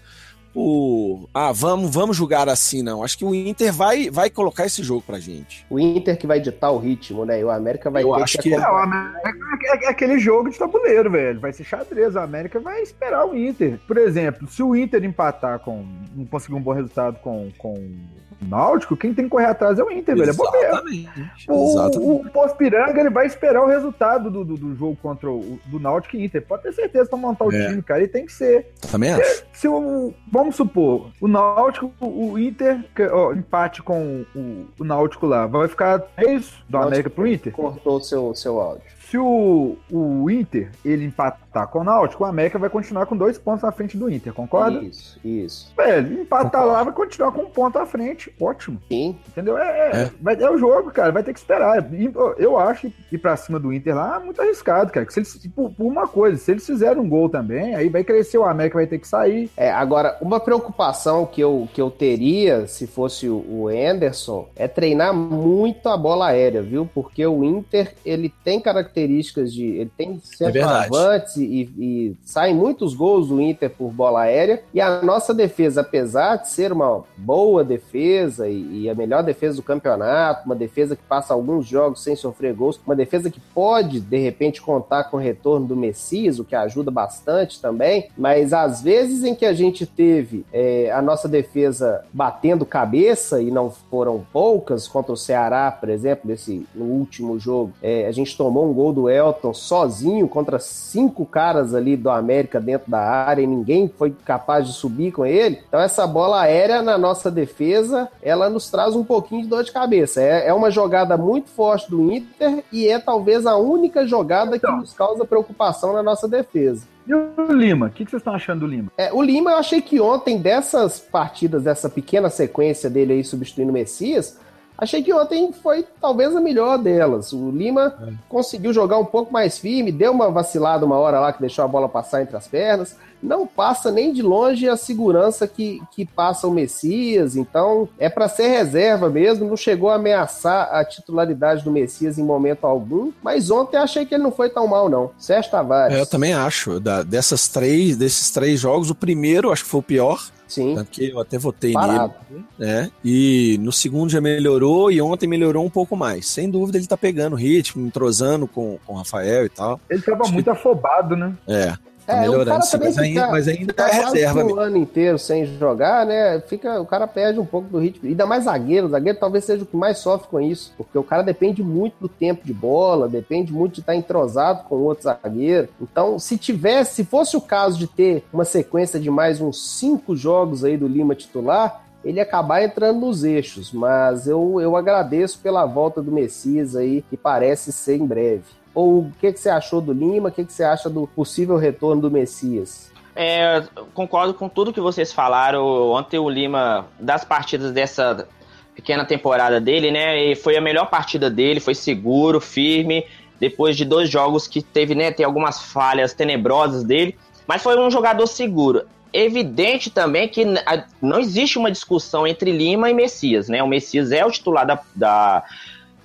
[SPEAKER 2] por ah, vamos, vamos jogar assim, não. Acho que o Inter vai, vai colocar esse jogo pra gente.
[SPEAKER 1] O Inter que vai ditar o ritmo, né? E o América vai
[SPEAKER 2] Eu
[SPEAKER 1] ter
[SPEAKER 2] acho
[SPEAKER 1] que...
[SPEAKER 2] que
[SPEAKER 3] é, o América é aquele jogo de tabuleiro, velho. Vai ser xadrez. O América vai esperar o Inter. Por exemplo, se o Inter empatar com... não conseguir um bom resultado com... com... Náutico, quem tem que correr atrás é o Inter, velho. É bobeira. O, o Pós-Piranga, ele vai esperar o resultado do, do, do jogo contra o do Náutico e Inter. Pode ter certeza pra montar o é. time, cara. E tem que ser.
[SPEAKER 2] Também acho. Se,
[SPEAKER 3] se o, vamos supor, o Náutico, o, o Inter, ó, empate com o, o Náutico lá, vai ficar é isso do América pro Inter?
[SPEAKER 1] Cortou seu, seu áudio.
[SPEAKER 3] Se o, o Inter, ele empatar com o Náutico, o América vai continuar com dois pontos à frente do Inter, concorda?
[SPEAKER 1] Isso, isso.
[SPEAKER 3] Velho, empatar Concordo. lá, vai continuar com um ponto à frente, ótimo.
[SPEAKER 1] Sim.
[SPEAKER 3] Entendeu? É, é. Vai, é o jogo, cara, vai ter que esperar. Eu acho que ir pra cima do Inter lá é muito arriscado, cara. Que se eles, por, por uma coisa, se eles fizerem um gol também, aí vai crescer, o América vai ter que sair.
[SPEAKER 1] É, agora, uma preocupação que eu, que eu teria, se fosse o, o Anderson, é treinar muito a bola aérea, viu? Porque o Inter, ele tem características de... Ele tem centroavantes é e, e saem muitos gols do Inter por bola aérea. E a nossa defesa, apesar de ser uma boa defesa e, e a melhor defesa do campeonato, uma defesa que passa alguns jogos sem sofrer gols, uma defesa que pode, de repente, contar com o retorno do Messias, o que ajuda bastante também, mas às vezes em que a gente teve é, a nossa defesa batendo cabeça, e não foram poucas, contra o Ceará, por exemplo, nesse, no último jogo, é, a gente tomou um gol do Elton sozinho contra cinco caras ali do América dentro da área e ninguém foi capaz de subir com ele. Então essa bola aérea na nossa defesa, ela nos traz um pouquinho de dor de cabeça. É, é uma jogada muito forte do Inter e é talvez a única jogada então, que nos causa preocupação na nossa defesa.
[SPEAKER 3] E o Lima? O que vocês estão achando do Lima?
[SPEAKER 1] É, o Lima, eu achei que ontem, dessas partidas, dessa pequena sequência dele aí substituindo o Messias, achei que ontem foi talvez a melhor delas. O Lima é. conseguiu jogar um pouco mais firme, deu uma vacilada uma hora lá que deixou a bola passar entre as pernas. Não passa nem de longe a segurança que, que passa o Messias, então é para ser reserva mesmo, não chegou a ameaçar a titularidade do Messias em momento algum, mas ontem achei que ele não foi tão mal não. Sérgio Tavares.
[SPEAKER 2] É, eu também acho, da, dessas três, desses três jogos, o primeiro acho que foi o pior.
[SPEAKER 1] Sim.
[SPEAKER 2] Porque eu até votei Parado. nele, né? E no segundo já melhorou e ontem melhorou um pouco mais. Sem dúvida ele tá pegando ritmo, entrosando com, com o Rafael e tal.
[SPEAKER 3] Ele tava acho muito que... afobado, né?
[SPEAKER 2] É. Tá é, melhorando, sim, mas, fica, ainda, mas ainda é reserva.
[SPEAKER 1] Um ano inteiro sem jogar, né? Fica, o cara perde um pouco do ritmo. Ainda mais zagueiro. O zagueiro talvez seja o que mais sofre com isso. Porque o cara depende muito do tempo de bola, depende muito de estar entrosado com o outro zagueiro. Então, se tivesse, se fosse o caso de ter uma sequência de mais uns cinco jogos aí do Lima titular, ele ia acabar entrando nos eixos. Mas eu, eu agradeço pela volta do Messias aí, que parece ser em breve. Ou o que, que você achou do Lima? O que, que você acha do possível retorno do Messias?
[SPEAKER 4] É, concordo com tudo que vocês falaram. Ontem o Lima, das partidas dessa pequena temporada dele, né, foi a melhor partida dele, foi seguro, firme, depois de dois jogos que teve, né, tem algumas falhas tenebrosas dele, mas foi um jogador seguro. Evidente também que não existe uma discussão entre Lima e Messias, né? O Messias é o titular da... da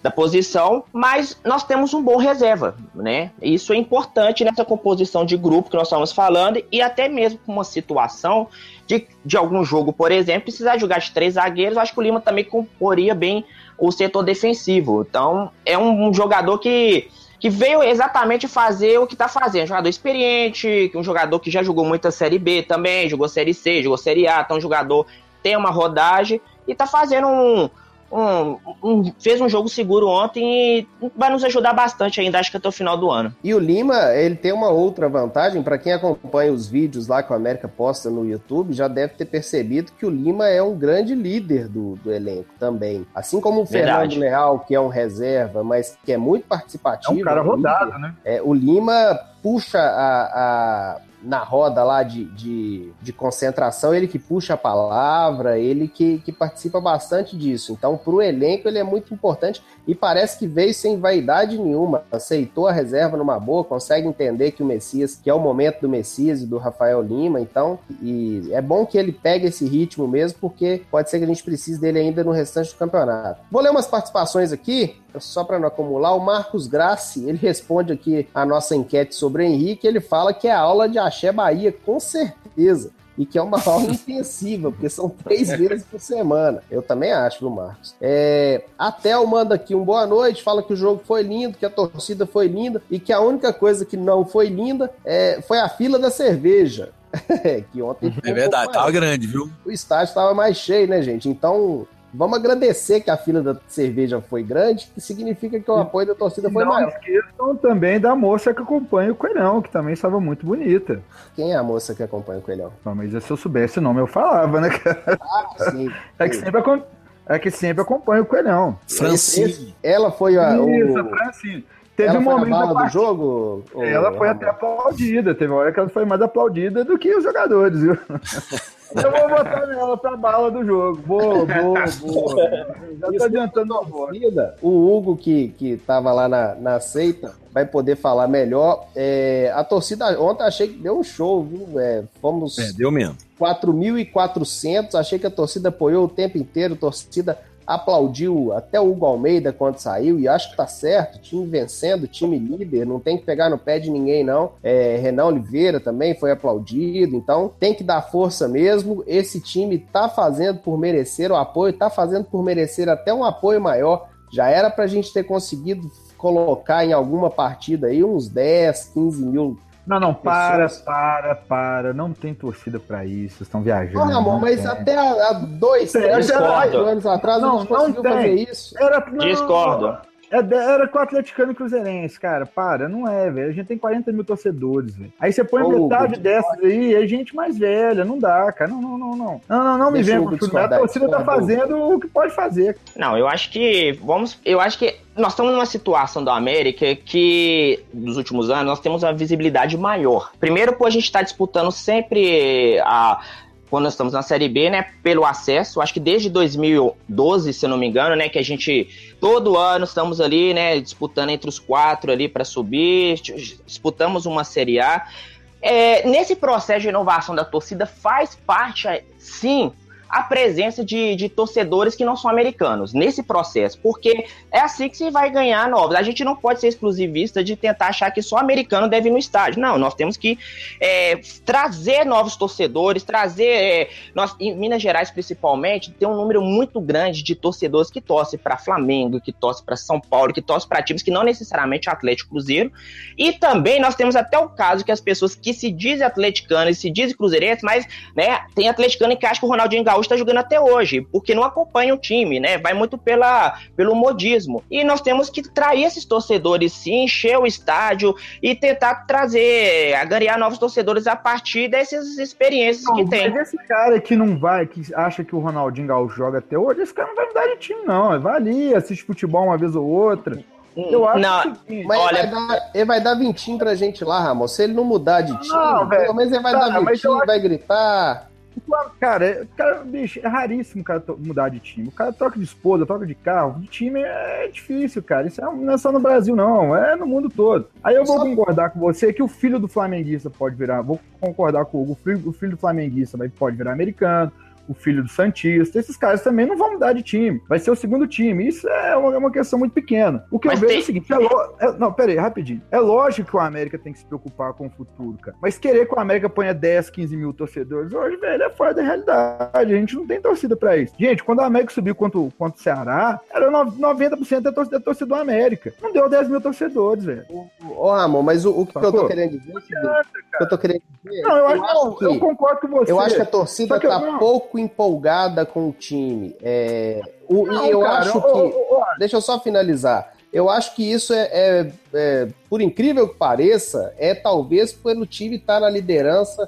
[SPEAKER 4] da posição, mas nós temos um bom reserva, né? Isso é importante nessa composição de grupo que nós estamos falando, e até mesmo com uma situação de, de algum jogo, por exemplo, precisar jogar de três zagueiros, eu acho que o Lima também comporia bem o setor defensivo. Então, é um, um jogador que, que veio exatamente fazer o que está fazendo. Um jogador experiente, um jogador que já jogou muita Série B também, jogou Série C, jogou Série A, então um jogador tem uma rodagem e está fazendo um... Um, um, fez um jogo seguro ontem e vai nos ajudar bastante ainda, acho que até o final do ano.
[SPEAKER 1] E o Lima, ele tem uma outra vantagem, para quem acompanha os vídeos lá que o América posta no YouTube, já deve ter percebido que o Lima é um grande líder do, do elenco também. Assim como o Verdade. Fernando Leal, que é um reserva, mas que é muito participativo.
[SPEAKER 3] É um cara rodado,
[SPEAKER 1] líder,
[SPEAKER 3] né?
[SPEAKER 1] É, o Lima puxa a... a na roda lá de, de, de concentração, ele que puxa a palavra, ele que, que participa bastante disso. Então, para o elenco, ele é muito importante e parece que veio sem vaidade nenhuma. Aceitou a reserva numa boa, consegue entender que o Messias, que é o momento do Messias e do Rafael Lima, então, e é bom que ele pegue esse ritmo mesmo, porque pode ser que a gente precise dele ainda no restante do campeonato. Vou ler umas participações aqui, só para não acumular. O Marcos Grassi, ele responde aqui a nossa enquete sobre o Henrique, ele fala que é aula de Axé Bahia, com certeza, e que é uma aula intensiva, porque são três vezes por semana. Eu também acho, viu, Marcos? É, a Tel manda aqui um boa noite, fala que o jogo foi lindo, que a torcida foi linda, e que a única coisa que não foi linda é, foi a fila da cerveja. que ontem
[SPEAKER 2] é verdade, um tava grande, viu?
[SPEAKER 1] O estádio estava mais cheio, né, gente? Então... vamos agradecer que a fila da cerveja foi grande, que significa que o apoio da torcida foi
[SPEAKER 3] não
[SPEAKER 1] maior.
[SPEAKER 3] Não esqueçam também da moça que acompanha o Coelhão, que também estava muito bonita.
[SPEAKER 1] Quem é a moça que acompanha o Coelhão?
[SPEAKER 3] Não, mas se eu soubesse o nome, eu falava, né, cara?
[SPEAKER 1] Ah, sim.
[SPEAKER 3] É que sempre, é que sempre acompanha o Coelhão.
[SPEAKER 1] Francine. Ela foi a...
[SPEAKER 3] Isso,
[SPEAKER 1] o...
[SPEAKER 3] a Francine. Teve
[SPEAKER 1] ela
[SPEAKER 3] um
[SPEAKER 1] foi
[SPEAKER 3] momento
[SPEAKER 1] a bala do jogo?
[SPEAKER 3] Ela
[SPEAKER 1] ou...
[SPEAKER 3] foi até aplaudida. Teve uma hora que ela foi mais aplaudida do que os jogadores, viu? Eu vou botar nela pra bala do jogo. Boa, boa, boa. Já tô adiantando a vida.
[SPEAKER 1] O Hugo, que, que tava lá na, na seita, vai poder falar melhor. É, a torcida, ontem achei que deu um show, viu? É, fomos...
[SPEAKER 2] É, deu mesmo.
[SPEAKER 1] quatro mil e quatrocentos, achei que a torcida apoiou o tempo inteiro, a torcida aplaudiu até o Hugo Almeida quando saiu, e acho que tá certo, time vencendo, time líder, não tem que pegar no pé de ninguém não. é, Renan Oliveira também foi aplaudido, então tem que dar força mesmo. Esse time tá fazendo por merecer o apoio, tá fazendo por merecer até um apoio maior. Já era pra gente ter conseguido colocar em alguma partida aí uns dez, quinze mil.
[SPEAKER 3] Não, não, para, pessoas. para, para. Não tem torcida pra isso. Vocês estão viajando. Não,
[SPEAKER 1] Ramon, mas tem. Até há, há dois, três, quatro anos atrás não, a gente não conseguiu tem. fazer isso.
[SPEAKER 3] Era, não,
[SPEAKER 4] Discordo.
[SPEAKER 3] Era com o Atleticano e Cruzeirense, cara. Para, não é, velho. A gente tem quarenta mil torcedores, velho. Aí você põe oh, metade dessas aí, é gente mais velha. Não dá, cara. Não, não, não, não. Não, não, não me venha com tudo. A torcida tá fazendo o que pode fazer.
[SPEAKER 4] Não, eu acho que. Vamos. Eu acho que nós estamos numa situação da América que, nos últimos anos, nós temos uma visibilidade maior. Primeiro, por a gente estar tá disputando sempre a. Quando nós estamos na Série B, né, pelo acesso, acho que desde dois mil e doze, se eu não me engano, né, que a gente, todo ano estamos ali, né, disputando entre os quatro ali para subir, disputamos uma Série A. É, nesse processo de inovação da torcida faz parte, sim, a presença de, de torcedores que não são americanos nesse processo, porque é assim que se vai ganhar novos. A gente não pode ser exclusivista de tentar achar que só americano deve ir no estádio. Não, nós temos que é, trazer novos torcedores, trazer... É, nós, em Minas Gerais, principalmente, tem um número muito grande de torcedores que torcem para Flamengo, que torcem para São Paulo, que torcem para times que não necessariamente é Atlético Cruzeiro. E também nós temos até o caso que as pessoas que se dizem atleticanas e se dizem cruzeirenses, mas né, tem atleticano que acha que o Ronaldinho Gaúcho está jogando até hoje, porque não acompanha o time, né? Vai muito pela, pelo modismo. E nós temos que trair esses torcedores, sim, encher o estádio e tentar trazer, agariar novos torcedores a partir dessas experiências não, que tem.
[SPEAKER 3] Mas esse cara que não vai, que acha que o Ronaldinho Gaúcho joga até hoje, esse cara não vai mudar de time, não. Vai ali, assiste futebol uma vez ou outra. Eu acho
[SPEAKER 4] não,
[SPEAKER 3] que
[SPEAKER 1] mas olha, ele vai, dar, ele vai dar vintinho pra gente lá, Ramon. Se ele não mudar de time, não, pelo menos ele vai tá, dar vintinho, acho... vai gritar.
[SPEAKER 3] Cara, cara, bicho, é raríssimo o cara mudar de time. O cara troca de esposa, troca de carro, de time é difícil, cara. Isso não é só no Brasil, não. É no mundo todo. Aí eu vou só... concordar com você que o filho do flamenguista pode virar... Vou concordar com o Hugo. O filho do flamenguista pode virar americano. o filho do Santista, esses caras também não vão mudar de time, vai ser o segundo time, isso é uma, é uma questão muito pequena. O que mas eu vejo tem... é o seguinte, é lo... é... não, peraí, rapidinho, é lógico que o América tem que se preocupar com o futuro, cara, mas querer que o América ponha dez, quinze mil torcedores hoje, velho, é fora da realidade, a gente não tem torcida pra isso. Gente, quando o América subiu contra o, contra o Ceará, era noventa por cento da torcida, da torcida do América, não deu dez mil torcedores, velho.
[SPEAKER 1] Ô, Ramon, mas o, o que, que eu tô querendo dizer é o seguinte, o que eu tô querendo dizer
[SPEAKER 3] não, eu, eu, acho, que, eu concordo com você.
[SPEAKER 1] Eu acho que a torcida que tá eu, pouco empolgada com o time. É, o, não, e eu cara, acho eu, que... Eu, eu, deixa eu só finalizar. Eu acho que isso é, é, é, por incrível que pareça, é talvez pelo time estar na liderança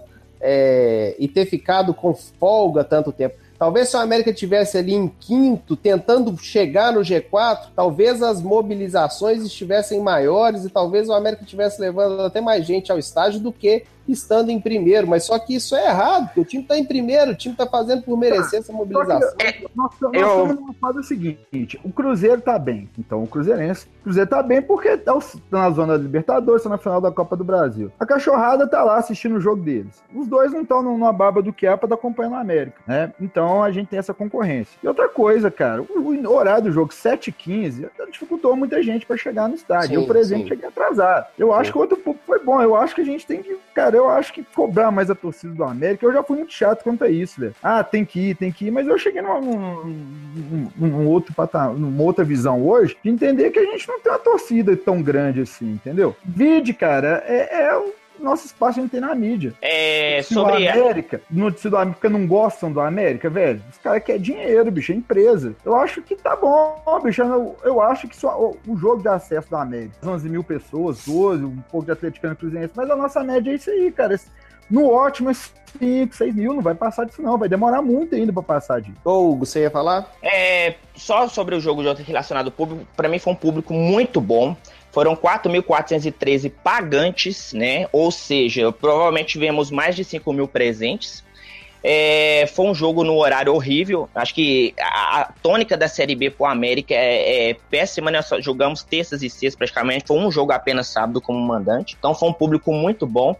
[SPEAKER 1] é, e ter ficado com folga tanto tempo. Talvez se o América tivesse ali em quinto, tentando chegar no G quatro, talvez as mobilizações estivessem maiores e talvez o América estivesse levando até mais gente ao estádio do que estando em primeiro. Mas só que isso é errado, porque o time está em primeiro, o time está fazendo por merecer essa mobilização.
[SPEAKER 3] Que, nós nós eu... estamos numa fase seguinte, o Cruzeiro está bem, então o Cruzeirense, o Cruzeiro está bem porque está na zona da Libertadores, está na final da Copa do Brasil. A cachorrada está lá assistindo o jogo deles. Os dois não estão numa barba do que é para estar acompanhando o América, né? Então a gente tem essa concorrência. E outra coisa, cara, o, o horário do jogo sete e quinze dificultou muita gente para chegar no estádio. Sim, eu, por exemplo, sim. cheguei atrasado. Eu sim. acho que o outro público foi bom. Eu acho que a gente tem que, cara, eu acho que cobrar mais a torcida do América. Eu já fui muito chato quanto a isso, velho. Ah, tem que ir, tem que ir, mas eu cheguei numa, num, num, num outro patamar, numa outra visão hoje, de entender que a gente não tem uma torcida tão grande assim, entendeu? Vide, cara, é, é o nosso espaço a gente tem na mídia.
[SPEAKER 4] É,
[SPEAKER 3] se
[SPEAKER 4] sobre
[SPEAKER 3] o América, notícia do América não gostam do América, velho, os caras querem dinheiro, bicho, é empresa. Eu acho que tá bom, bicho, eu, eu acho que só, o, o jogo de acesso do América, onze mil pessoas, doze, um pouco de atleticano e cruzeirense, mas a nossa média é isso aí, cara. No ótimo é cinco, seis mil, não vai passar disso não, vai demorar muito ainda pra passar disso.
[SPEAKER 1] Ô, Hugo, você ia falar?
[SPEAKER 4] É, só sobre o jogo de relacionado ao público, pra mim foi um público muito bom. Foram quatro mil quatrocentos e treze pagantes, né? Ou seja, provavelmente tivemos mais de cinco mil presentes. É, foi um jogo no horário horrível. Acho que a, a tônica da Série B pro América é, é péssima, né? Só jogamos terças e sextas praticamente. Foi um jogo apenas sábado como mandante. Então foi um público muito bom.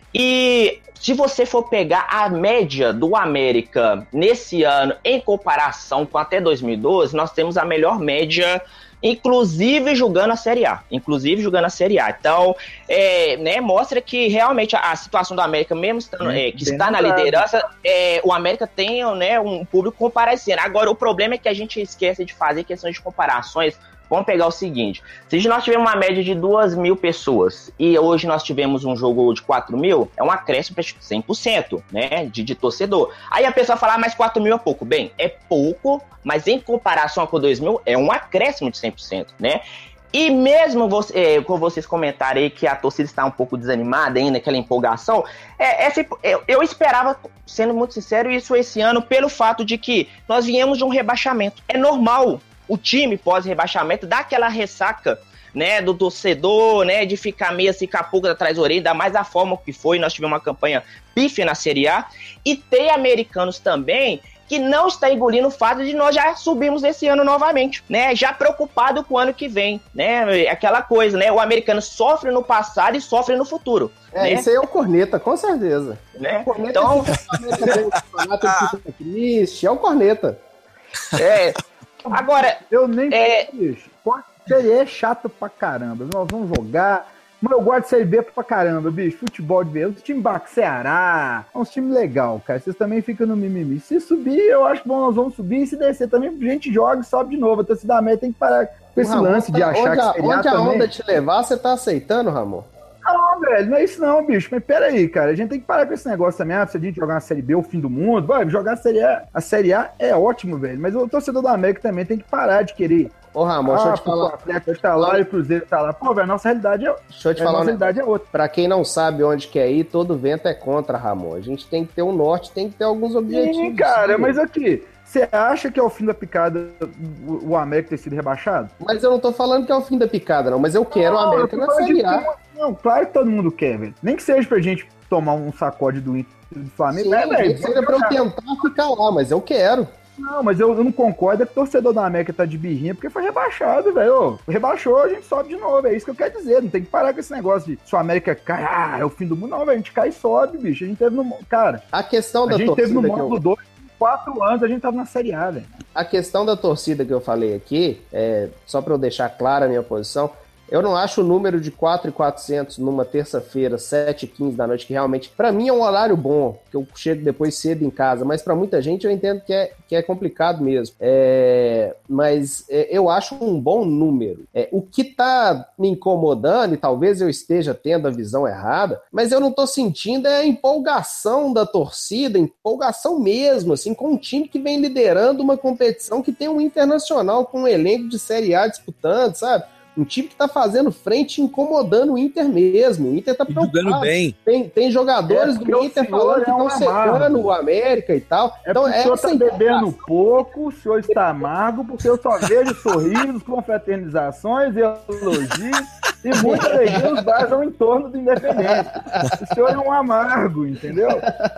[SPEAKER 4] E se você for pegar a média do América nesse ano em comparação com até dois mil e doze, nós temos a melhor média, inclusive jogando a Série A, inclusive jogando a Série A. Então, é, né, mostra que realmente a, a situação do América, mesmo estando, é, que está na liderança, é, o América tem, né, um público comparecendo. Agora, o problema é que a gente esquece de fazer questões de comparações. Vamos pegar o seguinte, se nós tivermos uma média de duas mil pessoas e hoje nós tivemos um jogo de quatro mil, é um acréscimo para cem por cento, né, de, de torcedor. Aí a pessoa fala, ah, mas quatro mil é pouco. Bem, é pouco, mas em comparação com dois mil, é um acréscimo de cem por cento, né? E mesmo você, é, com vocês comentarem aí que a torcida está um pouco desanimada ainda, aquela empolgação, é, é, eu, eu esperava, sendo muito sincero, isso esse ano pelo fato de que nós viemos de um rebaixamento. É normal o time pós-rebaixamento dá aquela ressaca, né, do torcedor, né, de ficar meio assim com a pulga atrás da orelha, ainda mais a forma que foi, nós tivemos uma campanha pífia na Série A, e tem americanos também que não está engolindo o fato de nós já subimos esse ano novamente, né, já preocupado com o ano que vem, né, aquela coisa, né, o americano sofre no passado e sofre no futuro.
[SPEAKER 1] É,
[SPEAKER 4] né?
[SPEAKER 1] Isso aí é o corneta, com certeza.
[SPEAKER 4] Né?
[SPEAKER 1] O corneta
[SPEAKER 4] então...
[SPEAKER 1] fica triste, é o corneta.
[SPEAKER 4] É... Agora,
[SPEAKER 3] eu nem
[SPEAKER 4] é...
[SPEAKER 3] bicho. Série é chato pra caramba. Nós vamos jogar. Mas eu gosto de Série B pra caramba, bicho. Futebol de ver. Os times Baco, Ceará. É um time legal, cara. Vocês também ficam no mimimi. Se subir, eu acho que bom, nós vamos subir. E se descer também, a gente joga e sobe de novo. A torcida da América tem que parar com esse Ramon, lance de achar
[SPEAKER 1] onde
[SPEAKER 3] que Série A
[SPEAKER 1] onde a
[SPEAKER 3] também...
[SPEAKER 1] onda te levar, você tá aceitando, Ramon?
[SPEAKER 3] Não, velho, não é isso não, bicho. Mas pera aí, cara. A gente tem que parar com esse negócio também. Ah, se a gente jogar uma Série B, o fim do mundo. Vai, jogar a Série A. A Série A é ótimo, velho. Mas o torcedor da América também tem que parar de querer.
[SPEAKER 1] Ô, Ramon,
[SPEAKER 3] ah,
[SPEAKER 1] deixa eu te falar. O
[SPEAKER 3] Atlético tá lá e o Cruzeiro tá lá. Pô, velho, nossa realidade é,
[SPEAKER 1] deixa eu te
[SPEAKER 3] é,
[SPEAKER 1] falar,
[SPEAKER 3] nossa
[SPEAKER 1] né?
[SPEAKER 3] realidade é outra.
[SPEAKER 1] Pra quem não sabe onde quer ir, todo vento é contra, Ramon. A gente tem que ter um norte, tem que ter alguns objetivos.
[SPEAKER 3] Sim, cara, sim. Mas aqui... Você acha que é o fim da picada o, o América ter sido rebaixado?
[SPEAKER 1] Mas eu não tô falando que é o fim da picada, não. Mas eu quero não, o América na Série A.
[SPEAKER 3] Não, claro que todo mundo quer, velho. Nem que seja pra gente tomar um sacode do Inter do Flamengo.
[SPEAKER 1] Sim, é, velho. Seja pra eu tentar ficar lá, mas eu quero.
[SPEAKER 3] Não, mas eu, eu não concordo, é que o torcedor da América tá de birrinha porque foi rebaixado, velho. Rebaixou, a gente sobe de novo, é isso que eu quero dizer. Não tem que parar com esse negócio de se o América cai, ah, é o fim do mundo. Não, velho, a gente cai e sobe, bicho. A gente teve no... Cara,
[SPEAKER 1] a questão da
[SPEAKER 3] a gente
[SPEAKER 1] torcida
[SPEAKER 3] teve no módulo dois. quatro anos a gente tava na Série A, velho.
[SPEAKER 1] A questão da torcida que eu falei aqui, é, só para eu deixar clara a minha posição, eu não acho o número de quatro mil e quatrocentos numa terça-feira, sete e quinze da noite, que realmente, para mim é um horário bom, que eu chego depois cedo em casa, mas para muita gente eu entendo que é, que é complicado mesmo. É, mas é, eu acho um bom número. É, o que tá me incomodando, e talvez eu esteja tendo a visão errada, mas eu não tô sentindo é a empolgação da torcida, empolgação mesmo, assim, com um time que vem liderando uma competição que tem um internacional com um elenco de Série A disputando, sabe? Um time que tá fazendo frente, incomodando o Inter mesmo. O Inter tá preocupado.
[SPEAKER 2] Jogando bem.
[SPEAKER 1] Tem, tem jogadores
[SPEAKER 3] É,
[SPEAKER 1] do Inter falando que estão
[SPEAKER 3] é
[SPEAKER 1] secando o América e tal.
[SPEAKER 3] É
[SPEAKER 1] então,
[SPEAKER 3] porque
[SPEAKER 1] é
[SPEAKER 3] o senhor tá bebendo pouco, o senhor está amargo, porque eu só vejo sorrisos, confraternizações, elogios e muita alegria nos bares ao entorno do Independente. O senhor é um amargo, entendeu?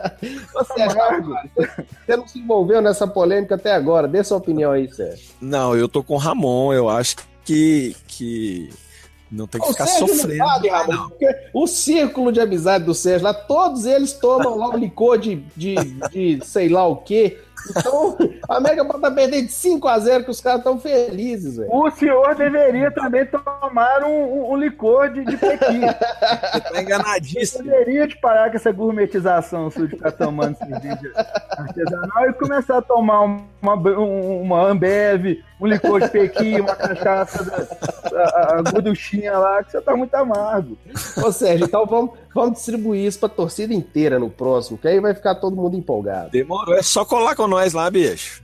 [SPEAKER 1] Você, amargo. Você não se envolveu nessa polêmica até agora. Dê sua opinião aí, Sérgio.
[SPEAKER 2] Não, eu tô com o Ramon, eu acho que, que não tem que
[SPEAKER 1] o
[SPEAKER 2] ficar
[SPEAKER 1] Sérgio
[SPEAKER 2] sofrendo.
[SPEAKER 1] Não sabe, Ramon, não. O círculo de amizade do Sérgio lá, todos eles tomam lá o licor de, de, de sei lá o quê. Então, a América pode estar perdendo de cinco a zero, que os caras estão felizes, velho.
[SPEAKER 3] O senhor deveria também tomar um, um, um licor de, de pequi.
[SPEAKER 2] Você tá enganadíssimo.
[SPEAKER 3] Você deveria de parar com essa gourmetização sua de ficar tomando cerveja artesanal e começar a tomar uma, uma Ambev, um licor de pequi, uma cachaça da, a, a gorduchinha lá, que você tá muito amargo.
[SPEAKER 1] Ô, Sérgio, então vamos, vamos distribuir isso pra torcida inteira no próximo, que aí vai ficar todo mundo empolgado.
[SPEAKER 2] Demorou, é só colar com nós lá, bicho.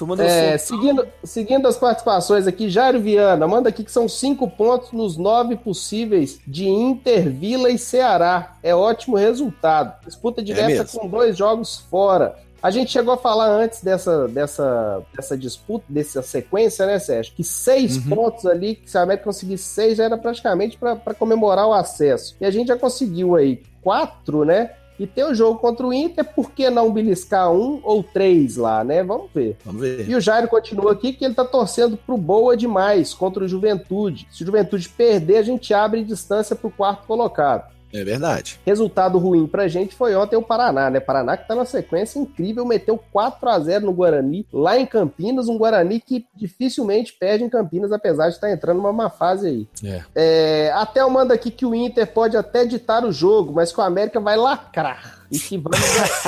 [SPEAKER 1] É, seguindo, seguindo as participações aqui, Jairo Viana, manda aqui que são cinco pontos nos nove possíveis de Inter, Vila e Ceará. É ótimo resultado. Disputa direta é com dois jogos fora. A gente chegou a falar antes dessa, dessa, dessa disputa, dessa sequência, né, Sérgio? Que seis uhum. pontos ali, que se a América conseguisse seis, já era praticamente para comemorar o acesso. E a gente já conseguiu aí quatro, né? E tem o jogo contra o Inter, por que não beliscar um ou três lá, né? Vamos ver.
[SPEAKER 2] Vamos ver.
[SPEAKER 1] E o Jairo continua aqui que ele tá torcendo pro Boa demais contra o Juventude. Se o Juventude perder, a gente abre distância pro quarto colocado.
[SPEAKER 2] É verdade.
[SPEAKER 1] Resultado ruim pra gente foi ontem o Paraná, né? Paraná que tá na sequência incrível, meteu quatro a zero no Guarani, lá em Campinas, um Guarani que dificilmente perde em Campinas, apesar de estar entrando numa má fase aí.
[SPEAKER 2] É.
[SPEAKER 1] É, até eu mando aqui que o Inter pode até ditar o jogo, mas que o América vai lacrar. E que vamos...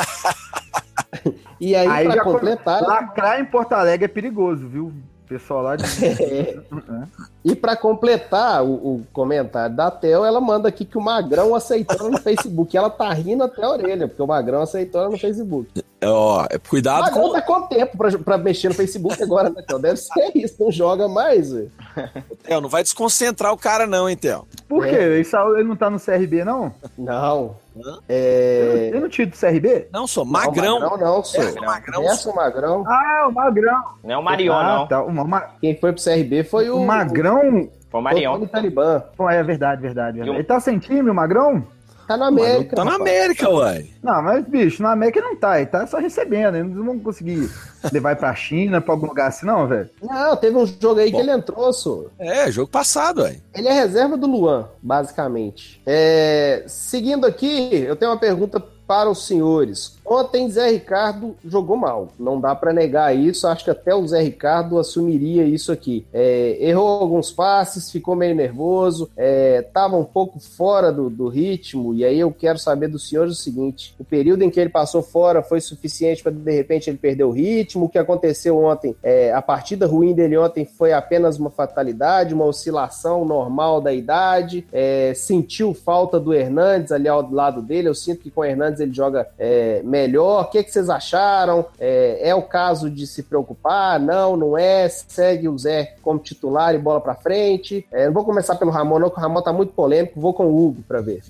[SPEAKER 1] E aí,
[SPEAKER 3] aí
[SPEAKER 1] pra completar...
[SPEAKER 3] Lacrar em Porto Alegre é perigoso, viu? Pessoal lá de...
[SPEAKER 1] é. E para completar o, o comentário da Theo, ela manda aqui que o Magrão aceitou ela no Facebook. Ela tá rindo até a orelha, porque o Magrão aceitou ela no Facebook.
[SPEAKER 2] Ó, oh, cuidado
[SPEAKER 1] o Magrão
[SPEAKER 2] com...
[SPEAKER 1] tá com tempo pra, pra mexer no Facebook agora, né, Theo? Deve ser isso, não joga mais, velho.
[SPEAKER 2] Theo, não vai desconcentrar o cara não, hein, Theo?
[SPEAKER 3] Por quê? É. Ele não tá no C R B, não?
[SPEAKER 1] Não.
[SPEAKER 2] Hã?
[SPEAKER 1] É...
[SPEAKER 3] Ele não tinha do C R B?
[SPEAKER 2] Não, sou Magrão.
[SPEAKER 1] Não, Magrão não, sou.
[SPEAKER 2] É o Magrão.
[SPEAKER 1] Essa o Magrão.
[SPEAKER 3] Ah, o Magrão.
[SPEAKER 4] Não é o Marion,
[SPEAKER 3] ah,
[SPEAKER 4] não.
[SPEAKER 3] Tá. Uma, uma...
[SPEAKER 1] Quem foi pro C R B foi o...
[SPEAKER 3] O Magrão...
[SPEAKER 4] Foi o Marion.
[SPEAKER 1] Foi o Talibã.
[SPEAKER 3] Pô, é verdade, verdade. verdade.
[SPEAKER 4] Eu...
[SPEAKER 3] Ele tá sem time, o Magrão?
[SPEAKER 1] Tá na América.
[SPEAKER 2] Tá na América, uai.
[SPEAKER 3] Não, mas, bicho, na América não tá. Ele tá só recebendo. Eles não vão conseguir levar pra China, pra algum lugar assim, não, velho.
[SPEAKER 1] Não, teve um jogo aí Bom. que ele entrou, só.
[SPEAKER 2] É, jogo passado, uai.
[SPEAKER 1] Ele é reserva do Luan, basicamente. É... Seguindo aqui, eu tenho uma pergunta para os senhores. Ontem Zé Ricardo jogou mal, não dá para negar isso, acho que até o Zé Ricardo assumiria isso aqui. É, errou alguns passes, ficou meio nervoso, estava é, um pouco fora do, do ritmo, e aí eu quero saber dos senhores o seguinte, o período em que ele passou fora foi suficiente para de repente ele perder o ritmo? O que aconteceu ontem, é, a partida ruim dele ontem foi apenas uma fatalidade, uma oscilação normal da idade, é, sentiu falta do Hernandes ali ao lado dele, eu sinto que com o Hernandes ele joga é, melhor. O que, é que vocês acharam? É, é o caso de se preocupar? Não, não é? Segue o Zé como titular e bola pra frente? É, não vou começar pelo Ramon, não, porque o Ramon tá muito polêmico. Vou com o Hugo pra ver.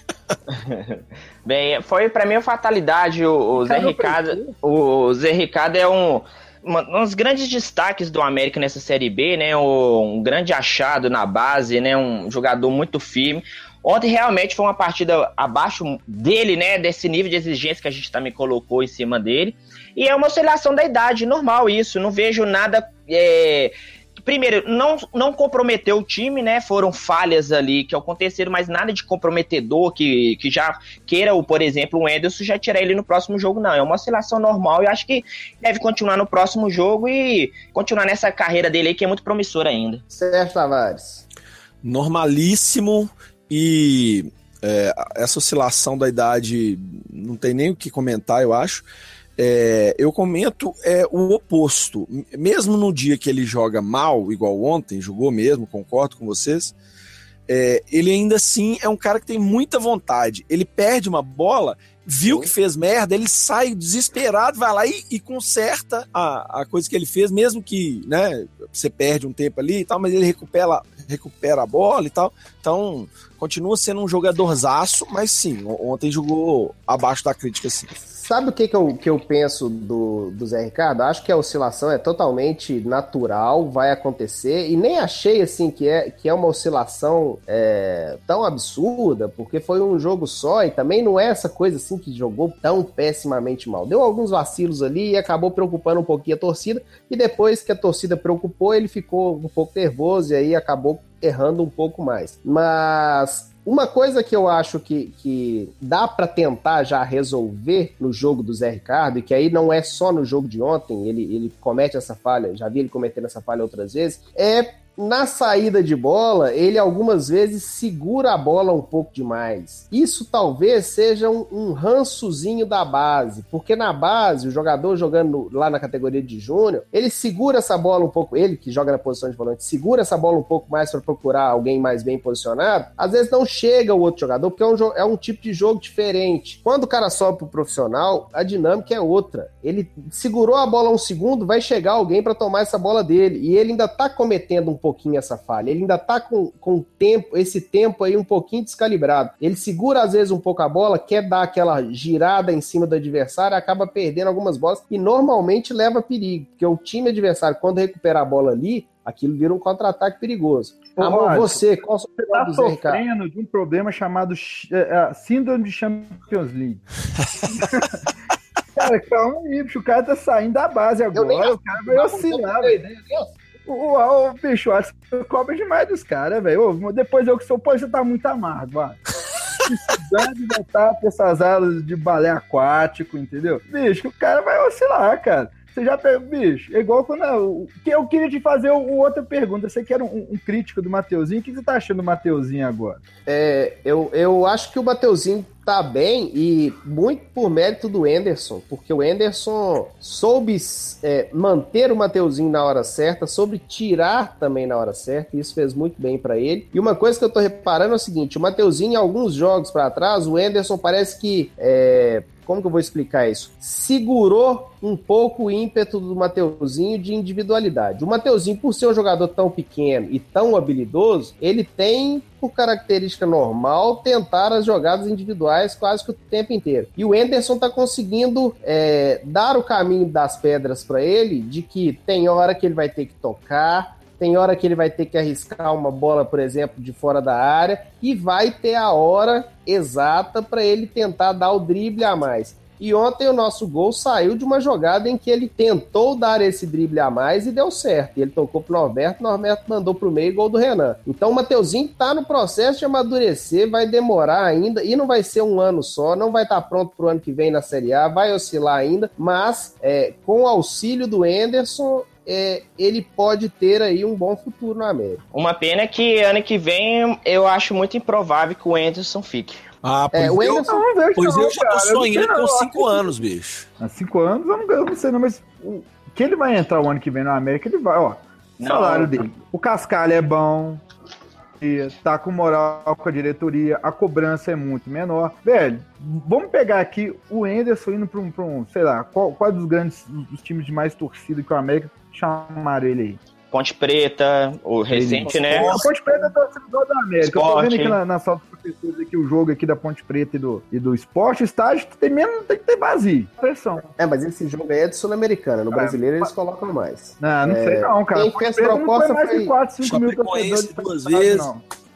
[SPEAKER 4] Bem, foi pra mim uma fatalidade. O, o Zé Ricardo, o Zé Ricardo é um um dos grandes destaques do América nessa Série B, né? Um grande achado na base, né? Um jogador muito firme. Ontem realmente foi uma partida abaixo dele, né? Desse nível de exigência que a gente também colocou em cima dele. E é uma oscilação da idade, normal isso. Não vejo nada é, primeiro, não, não comprometeu o time, né? Foram falhas ali que aconteceram, mas nada de comprometedor, que, que já queira, o, por exemplo, o Anderson já tirar ele no próximo jogo, não. É uma oscilação normal e acho que deve continuar no próximo jogo e continuar nessa carreira dele aí, que é muito promissora ainda.
[SPEAKER 1] Sérgio Tavares.
[SPEAKER 2] Normalíssimo e é, essa oscilação da idade não tem nem o que comentar, eu acho. É, eu comento é, o oposto. Mesmo no dia que ele joga mal, igual ontem, jogou mesmo, concordo com vocês, é, ele ainda assim é um cara que tem muita vontade. Ele perde uma bola, viu Sim. que fez merda, ele sai desesperado, vai lá e, e conserta a, a coisa que ele fez, mesmo que, né, você perde um tempo ali e tal, mas ele recupera, recupera a bola e tal. Então, continua sendo um jogadorzaço, mas sim, ontem jogou abaixo da crítica, sim.
[SPEAKER 1] Sabe o que, que, eu, que eu penso do, do Zé Ricardo? Acho que a oscilação é totalmente natural, vai acontecer, e nem achei assim que é, que é uma oscilação é, tão absurda, porque foi um jogo só, e também não é essa coisa assim que jogou tão pessimamente mal. Deu alguns vacilos ali e acabou preocupando um pouquinho a torcida, e depois que a torcida preocupou, ele ficou um pouco nervoso, e aí acabou errando um pouco mais. Mas uma coisa que eu acho que, que dá para tentar já resolver no jogo do Zé Ricardo, e que aí não é só no jogo de ontem, ele, ele comete essa falha, já vi ele cometendo essa falha outras vezes, é na saída de bola, ele algumas vezes segura a bola um pouco demais. Isso talvez seja um, um rançozinho da base, porque na base, o jogador jogando lá na categoria de júnior, ele segura essa bola um pouco, ele que joga na posição de volante, segura essa bola um pouco mais para procurar alguém mais bem posicionado, às vezes não chega o outro jogador, porque é um, é um tipo de jogo diferente. Quando o cara sobe pro profissional, a dinâmica é outra. Ele segurou a bola um segundo, vai chegar alguém para tomar essa bola dele, e ele ainda tá cometendo um pouquinho essa falha, ele ainda tá com, com tempo, esse tempo aí um pouquinho descalibrado, ele segura às vezes um pouco a bola, quer dar aquela girada em cima do adversário, acaba perdendo algumas bolas e normalmente leva perigo, porque o time adversário, quando recupera a bola ali, aquilo vira um contra-ataque perigoso.
[SPEAKER 3] Ô,
[SPEAKER 1] Amor,
[SPEAKER 3] Márcio,
[SPEAKER 1] você, qual o seu
[SPEAKER 3] você tá
[SPEAKER 1] do Zé Ricardo?
[SPEAKER 3] sofrendo de um problema chamado uh, síndrome de Champions League. Cara, calma aí, bicho, o cara tá saindo da base agora, o cara vai oscilar, velho. O, o, o bicho, acho que eu cobro demais dos caras, velho. Depois eu que sou, pô, você tá muito amargo, mano. Precisando de voltar pra essas aulas de balé aquático, entendeu? Bicho, o cara vai oscilar, cara. Você já pegou, bicho, é igual quando eu, eu queria te fazer uma outra pergunta. Você que era um, um crítico do Mateuzinho, o que você tá achando do Mateuzinho agora?
[SPEAKER 1] É, eu, eu acho que o Mateuzinho tá bem e muito por mérito do Anderson, porque o Anderson soube é, manter o Mateuzinho na hora certa, soube tirar também na hora certa, e isso fez muito bem pra ele. E uma coisa que eu tô reparando é o seguinte, o Mateuzinho, em alguns jogos pra trás, o Anderson parece que... É, como que eu vou explicar isso? Segurou um pouco o ímpeto do Mateuzinho de individualidade. O Mateuzinho, por ser um jogador tão pequeno e tão habilidoso, ele tem, por característica normal, tentar as jogadas individuais quase que o tempo inteiro. E o Anderson tá conseguindo é, dar o caminho das pedras para ele, de que tem hora que ele vai ter que tocar, tem hora que ele vai ter que arriscar uma bola, por exemplo, de fora da área, e vai ter a hora exata para ele tentar dar o drible a mais. E ontem o nosso gol saiu de uma jogada em que ele tentou dar esse drible a mais e deu certo. Ele tocou pro Norberto, o Norberto mandou pro meio, gol do Renan. Então o Mateuzinho tá no processo de amadurecer, vai demorar ainda, e não vai ser um ano só, não vai estar pronto pro ano que vem na Série A, vai oscilar ainda, mas é, com o auxílio do Anderson, É, ele pode ter aí um bom futuro na América.
[SPEAKER 4] Uma pena que ano que vem eu acho muito improvável que o Anderson fique.
[SPEAKER 2] Ah, pois,
[SPEAKER 1] é, o
[SPEAKER 2] eu,
[SPEAKER 1] Anderson,
[SPEAKER 3] não, não,
[SPEAKER 2] pois
[SPEAKER 3] não,
[SPEAKER 2] eu já tô
[SPEAKER 3] cara,
[SPEAKER 2] sonhando
[SPEAKER 3] eu
[SPEAKER 2] com
[SPEAKER 3] não,
[SPEAKER 2] cinco
[SPEAKER 3] eu,
[SPEAKER 2] anos, bicho.
[SPEAKER 3] Há cinco anos eu não, eu não sei não, mas o, que ele vai entrar o ano que vem na América, ele vai, ó, o salário dele. O cascalho é bom, tá com moral com a diretoria, a cobrança é muito menor. Velho, vamos pegar aqui o Anderson indo para um, pra um, sei lá, qual, qual dos grandes, dos times de mais torcida que o América chamaram ele aí?
[SPEAKER 4] Ponte Preta, o recente, ele, né?
[SPEAKER 3] A Ponte Preta é torcedor da América. Esporte. Eu tô vendo aqui na, na sala dos professores aqui o jogo aqui da Ponte Preta e do, e do Esporte, o estádio tem menos, tem que ter vazio. Pressão.
[SPEAKER 1] É, mas esse jogo aí é de Sul-Americana. No é, brasileiro eles colocam mais.
[SPEAKER 3] Não, não é, sei não, cara.
[SPEAKER 1] Quem fez proposta
[SPEAKER 3] não foi mais
[SPEAKER 1] foi...
[SPEAKER 3] de quatro, cinco mil torcedores
[SPEAKER 2] duas vezes.
[SPEAKER 3] Não.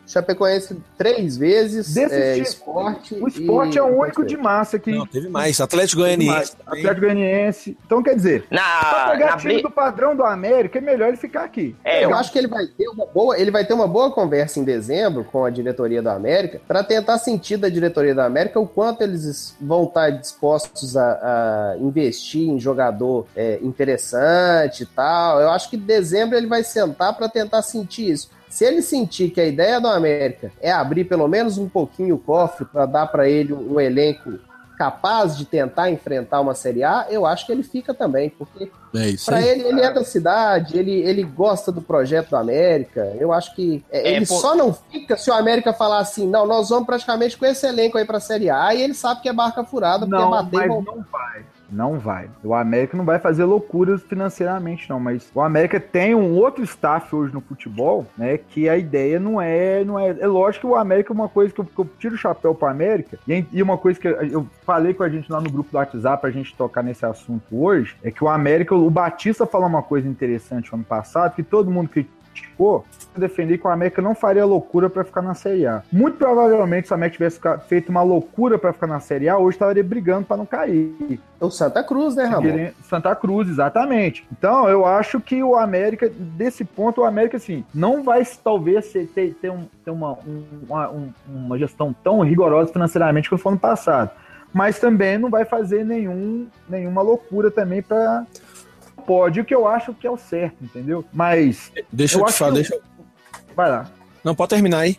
[SPEAKER 1] Chapecoense três vezes, é,
[SPEAKER 3] tipo,
[SPEAKER 1] Sport.
[SPEAKER 3] O Sport
[SPEAKER 1] e...
[SPEAKER 3] é o único de massa que.
[SPEAKER 2] Não, teve mais. Atlético Goianiense.
[SPEAKER 3] Atlético Goianiense. Então, quer dizer,
[SPEAKER 4] na,
[SPEAKER 3] pra pegar
[SPEAKER 4] na
[SPEAKER 3] time
[SPEAKER 4] Bli...
[SPEAKER 3] do padrão do América, é melhor ele ficar aqui.
[SPEAKER 1] É, eu acho que ele vai ter uma boa, ele vai ter uma boa conversa em dezembro com a diretoria do América para tentar sentir da diretoria do América o quanto eles vão estar dispostos a, a investir em jogador é, interessante e tal. Eu acho que em dezembro ele vai sentar para tentar sentir isso. Se ele sentir que a ideia do América é abrir pelo menos um pouquinho o cofre para dar para ele um, um elenco capaz de tentar enfrentar uma Série A, eu acho que ele fica também, porque
[SPEAKER 2] é
[SPEAKER 1] para ele, ele é da cidade, ele, ele gosta do projeto do América, eu acho que é, ele por... só não fica se o América falar assim, não, nós vamos praticamente com esse elenco aí para a Série A, e ele sabe que é barca furada, porque
[SPEAKER 3] não,
[SPEAKER 1] é bater...
[SPEAKER 3] Mas
[SPEAKER 1] vão...
[SPEAKER 3] não vai. Não vai. O América não vai fazer loucuras financeiramente, não. Mas o América tem um outro staff hoje no futebol, né? Que a ideia não é... Não é, é lógico que o América é uma coisa que eu, que eu tiro o chapéu pro América. E, e uma coisa que eu falei com a gente lá no grupo do WhatsApp pra gente tocar nesse assunto hoje, é que o América... O Batista falou uma coisa interessante no ano passado, que todo mundo criticou, defender que o América não faria loucura para ficar na Série A. Muito provavelmente, se o América tivesse feito uma loucura para ficar na Série A, hoje estaria brigando para não cair.
[SPEAKER 1] O Santa Cruz, né, Ramon?
[SPEAKER 3] Santa Cruz, exatamente. Então, eu acho que o América, desse ponto, o América, assim, não vai, talvez, ter, ter, um, ter uma, uma, uma gestão tão rigorosa financeiramente quanto foi no passado. Mas também não vai fazer nenhum, nenhuma loucura também para... Pode, o que eu acho que é o certo, entendeu? Mas...
[SPEAKER 2] Deixa eu, eu te falar, deixa eu...
[SPEAKER 3] Vai lá.
[SPEAKER 2] Não, pode terminar aí.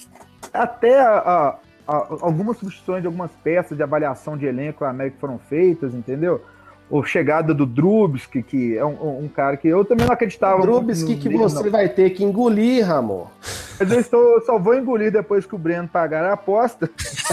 [SPEAKER 3] Até a, a, a, algumas substituições de algumas peças de avaliação de elenco da América foram feitas, entendeu? Ou chegada do Drubsky, que é um, um cara que eu também não acreditava.
[SPEAKER 1] Drubsky que dele, você não. vai ter que engolir, Ramon.
[SPEAKER 3] Mas eu estou, só vou engolir depois que o Breno pagar a aposta.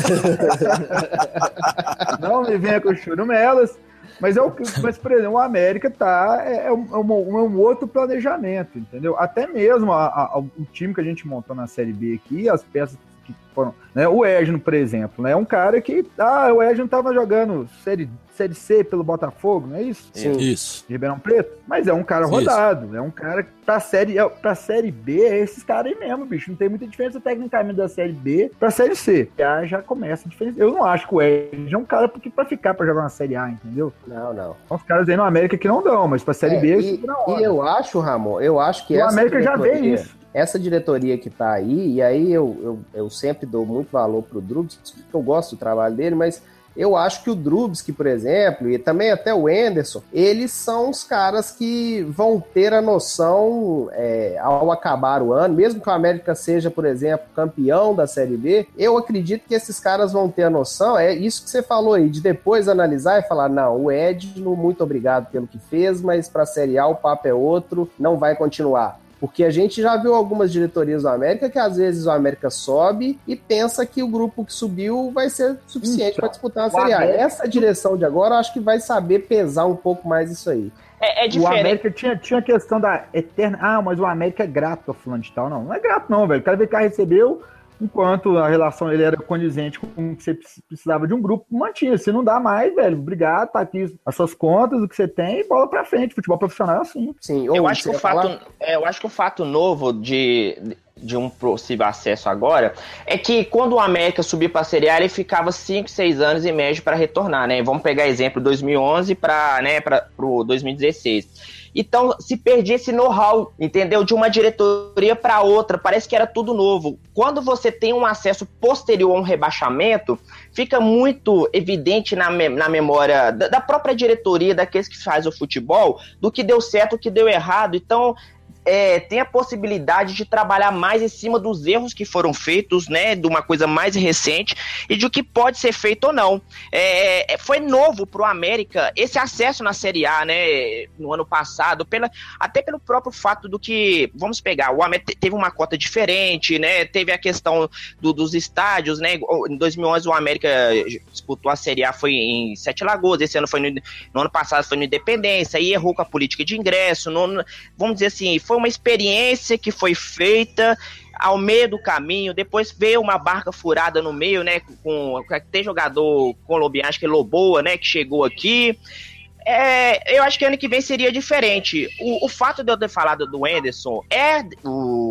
[SPEAKER 3] Não me venha com churumelas. Mas, é o, mas, por exemplo, o América tá, é, é, um, é um outro planejamento, entendeu? Até mesmo a, a, o time que a gente montou na Série B aqui, as peças que foram... Né, o Edno, por exemplo, né, é um cara que... Ah, o Edno tava jogando série, série C pelo Botafogo, não é isso?
[SPEAKER 2] Sim. Isso.
[SPEAKER 3] De Ribeirão Preto. Mas é um cara rodado, isso. É um cara pra série, pra série B, é esses caras aí mesmo, bicho. Não tem muita diferença tecnicamente da Série B pra Série C. Já, já começa a diferença. Eu não acho que o Edno é um cara porque, pra ficar pra jogar na Série A, entendeu?
[SPEAKER 1] Não, não.
[SPEAKER 3] Os caras aí no América que não dão, mas pra Série
[SPEAKER 1] é,
[SPEAKER 3] B...
[SPEAKER 1] E, e eu acho, Ramon, eu acho que
[SPEAKER 3] o
[SPEAKER 1] essa
[SPEAKER 3] América já vê isso.
[SPEAKER 1] Essa diretoria que tá aí, e aí eu, eu, eu sempre dou muito valor pro Drubsky, porque eu gosto do trabalho dele, mas eu acho que o Drubsky, por exemplo, e também até o Anderson, eles são os caras que vão ter a noção é, ao acabar o ano, mesmo que o América seja, por exemplo, campeão da Série B, eu acredito que esses caras vão ter a noção, é isso que você falou aí, de depois analisar e falar, não, o Edno, muito obrigado pelo que fez, mas pra Série A o papo é outro, não vai continuar. Porque a gente já viu algumas diretorias do América que às vezes o América sobe e pensa que o grupo que subiu vai ser suficiente então, para disputar a Série A. América... Essa direção de agora eu acho que vai saber pesar um pouco mais isso aí.
[SPEAKER 4] É, é diferente.
[SPEAKER 3] O América tinha, tinha a questão da eterna... Ah, mas o América é grato ao fulano de tal. Não, não é grato não, velho. O cara veio cá, recebeu... Enquanto a relação ele era condizente com o que você precisava de um grupo, mantinha. Se não dá mais, velho, obrigado, tá aqui as suas contas, o que você tem, e bola pra frente. Futebol profissional é assim.
[SPEAKER 1] Sim,
[SPEAKER 4] eu, acho que o fato, é, eu acho que o fato novo de, de um possível acesso agora é que quando o América subir pra Série A, ele ficava cinco, seis anos em média para retornar, né? Vamos pegar exemplo dois mil e onze para, né, para o dois mil e dezesseis. Então, se perdia esse know-how, entendeu? De uma diretoria para outra, parece que era tudo novo. Quando você tem um acesso posterior a um rebaixamento, fica muito evidente na, me- na memória da, da própria diretoria, daqueles que fazem o futebol, do que deu certo, o que deu errado. Então, é, tem a possibilidade de trabalhar mais em cima dos erros que foram feitos, né, de uma coisa mais recente e de o que pode ser feito ou não. É, foi novo para o América esse acesso na Série A, né, no ano passado, pela, até pelo próprio fato do que, vamos pegar, o América teve uma cota diferente, né, teve a questão do, dos estádios, né, em dois mil e onze o América disputou a Série A, foi em Sete Lagoas, esse ano foi no, no ano passado foi no Independência, aí errou com a política de ingresso, no, vamos dizer assim, foi uma experiência que foi feita ao meio do caminho, depois veio uma barca furada no meio, né, com, tem jogador colombiano, acho que é Loboa, né, que chegou aqui. É, eu acho que ano que vem seria diferente. O, o fato de eu ter falado do Anderson é o,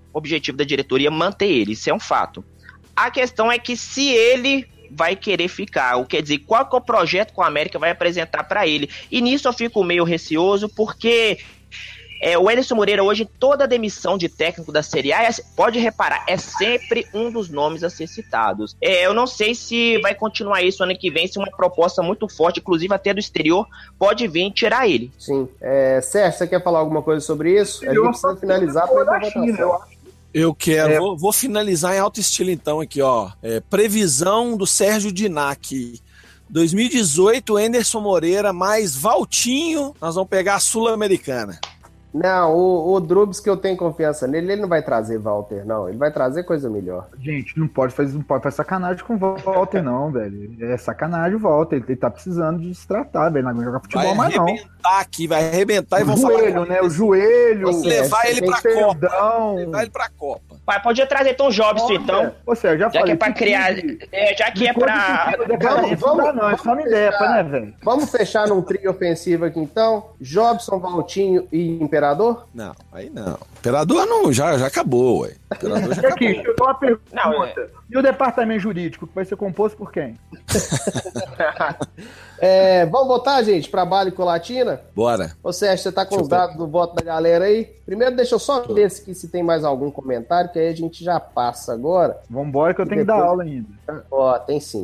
[SPEAKER 4] objetivo da diretoria manter ele, isso é um fato. A questão é que se ele vai querer ficar, ou quer dizer, qual que é o projeto que o América vai apresentar para ele. E nisso eu fico meio receoso, porque é, o Anderson Moreira hoje, toda a demissão de técnico da Série A, é, pode reparar, é sempre um dos nomes a ser citados. É, eu não sei se vai continuar isso ano que vem, se uma proposta muito forte, inclusive até do exterior, pode vir tirar ele.
[SPEAKER 1] Sim. É, Sérgio, você quer falar alguma coisa sobre isso? A gente precisa finalizar para ir para a votação.
[SPEAKER 2] Eu quero, é. vou, vou finalizar em alto estilo então aqui, ó. É, previsão do Sérgio Dinac. dois mil e dezoito, Anderson Moreira mais Valtinho, nós vamos pegar a Sul-Americana.
[SPEAKER 1] Não, o, o Drubs, que eu tenho confiança nele, ele não vai trazer Walter, não. Ele vai trazer coisa melhor.
[SPEAKER 3] Gente, não pode fazer, não pode fazer sacanagem com o Walter, não, velho. É sacanagem o Walter. Ele, ele tá precisando de se tratar, velho. Não vai jogar futebol mais, não.
[SPEAKER 2] Vai arrebentar aqui, vai arrebentar e vão
[SPEAKER 3] falar. O joelho, né? O joelho.
[SPEAKER 2] Você levar ele pra Copa. Levar ele pra Copa.
[SPEAKER 4] Pai, podia trazer Tom Jobson, então.
[SPEAKER 3] Ou seja, já,
[SPEAKER 4] já
[SPEAKER 3] falei,
[SPEAKER 4] que é pra criar. É, já que é pra.
[SPEAKER 1] Vamos, vamos,
[SPEAKER 3] não, é só uma ideia, né, velho?
[SPEAKER 1] Vamos fechar num trio ofensivo aqui, então. Jobson, Valtinho e Imperador?
[SPEAKER 2] Não, aí não. Imperador não, já, já acabou, ué. Imperador já
[SPEAKER 3] aqui,
[SPEAKER 2] acabou.
[SPEAKER 3] Chegou uma pergunta.
[SPEAKER 4] Não, é...
[SPEAKER 3] E o departamento jurídico, que vai ser composto por quem?
[SPEAKER 1] é, vamos votar, gente, pra Bala e Colatina?
[SPEAKER 2] Bora.
[SPEAKER 1] Ô, Sérgio, você tá com os dados do voto da galera aí? Primeiro, deixa eu só ver se, se tem mais algum comentário, que aí a gente já passa agora.
[SPEAKER 3] Vambora, que eu tenho depois... que dar aula ainda.
[SPEAKER 1] Ó, tem sim.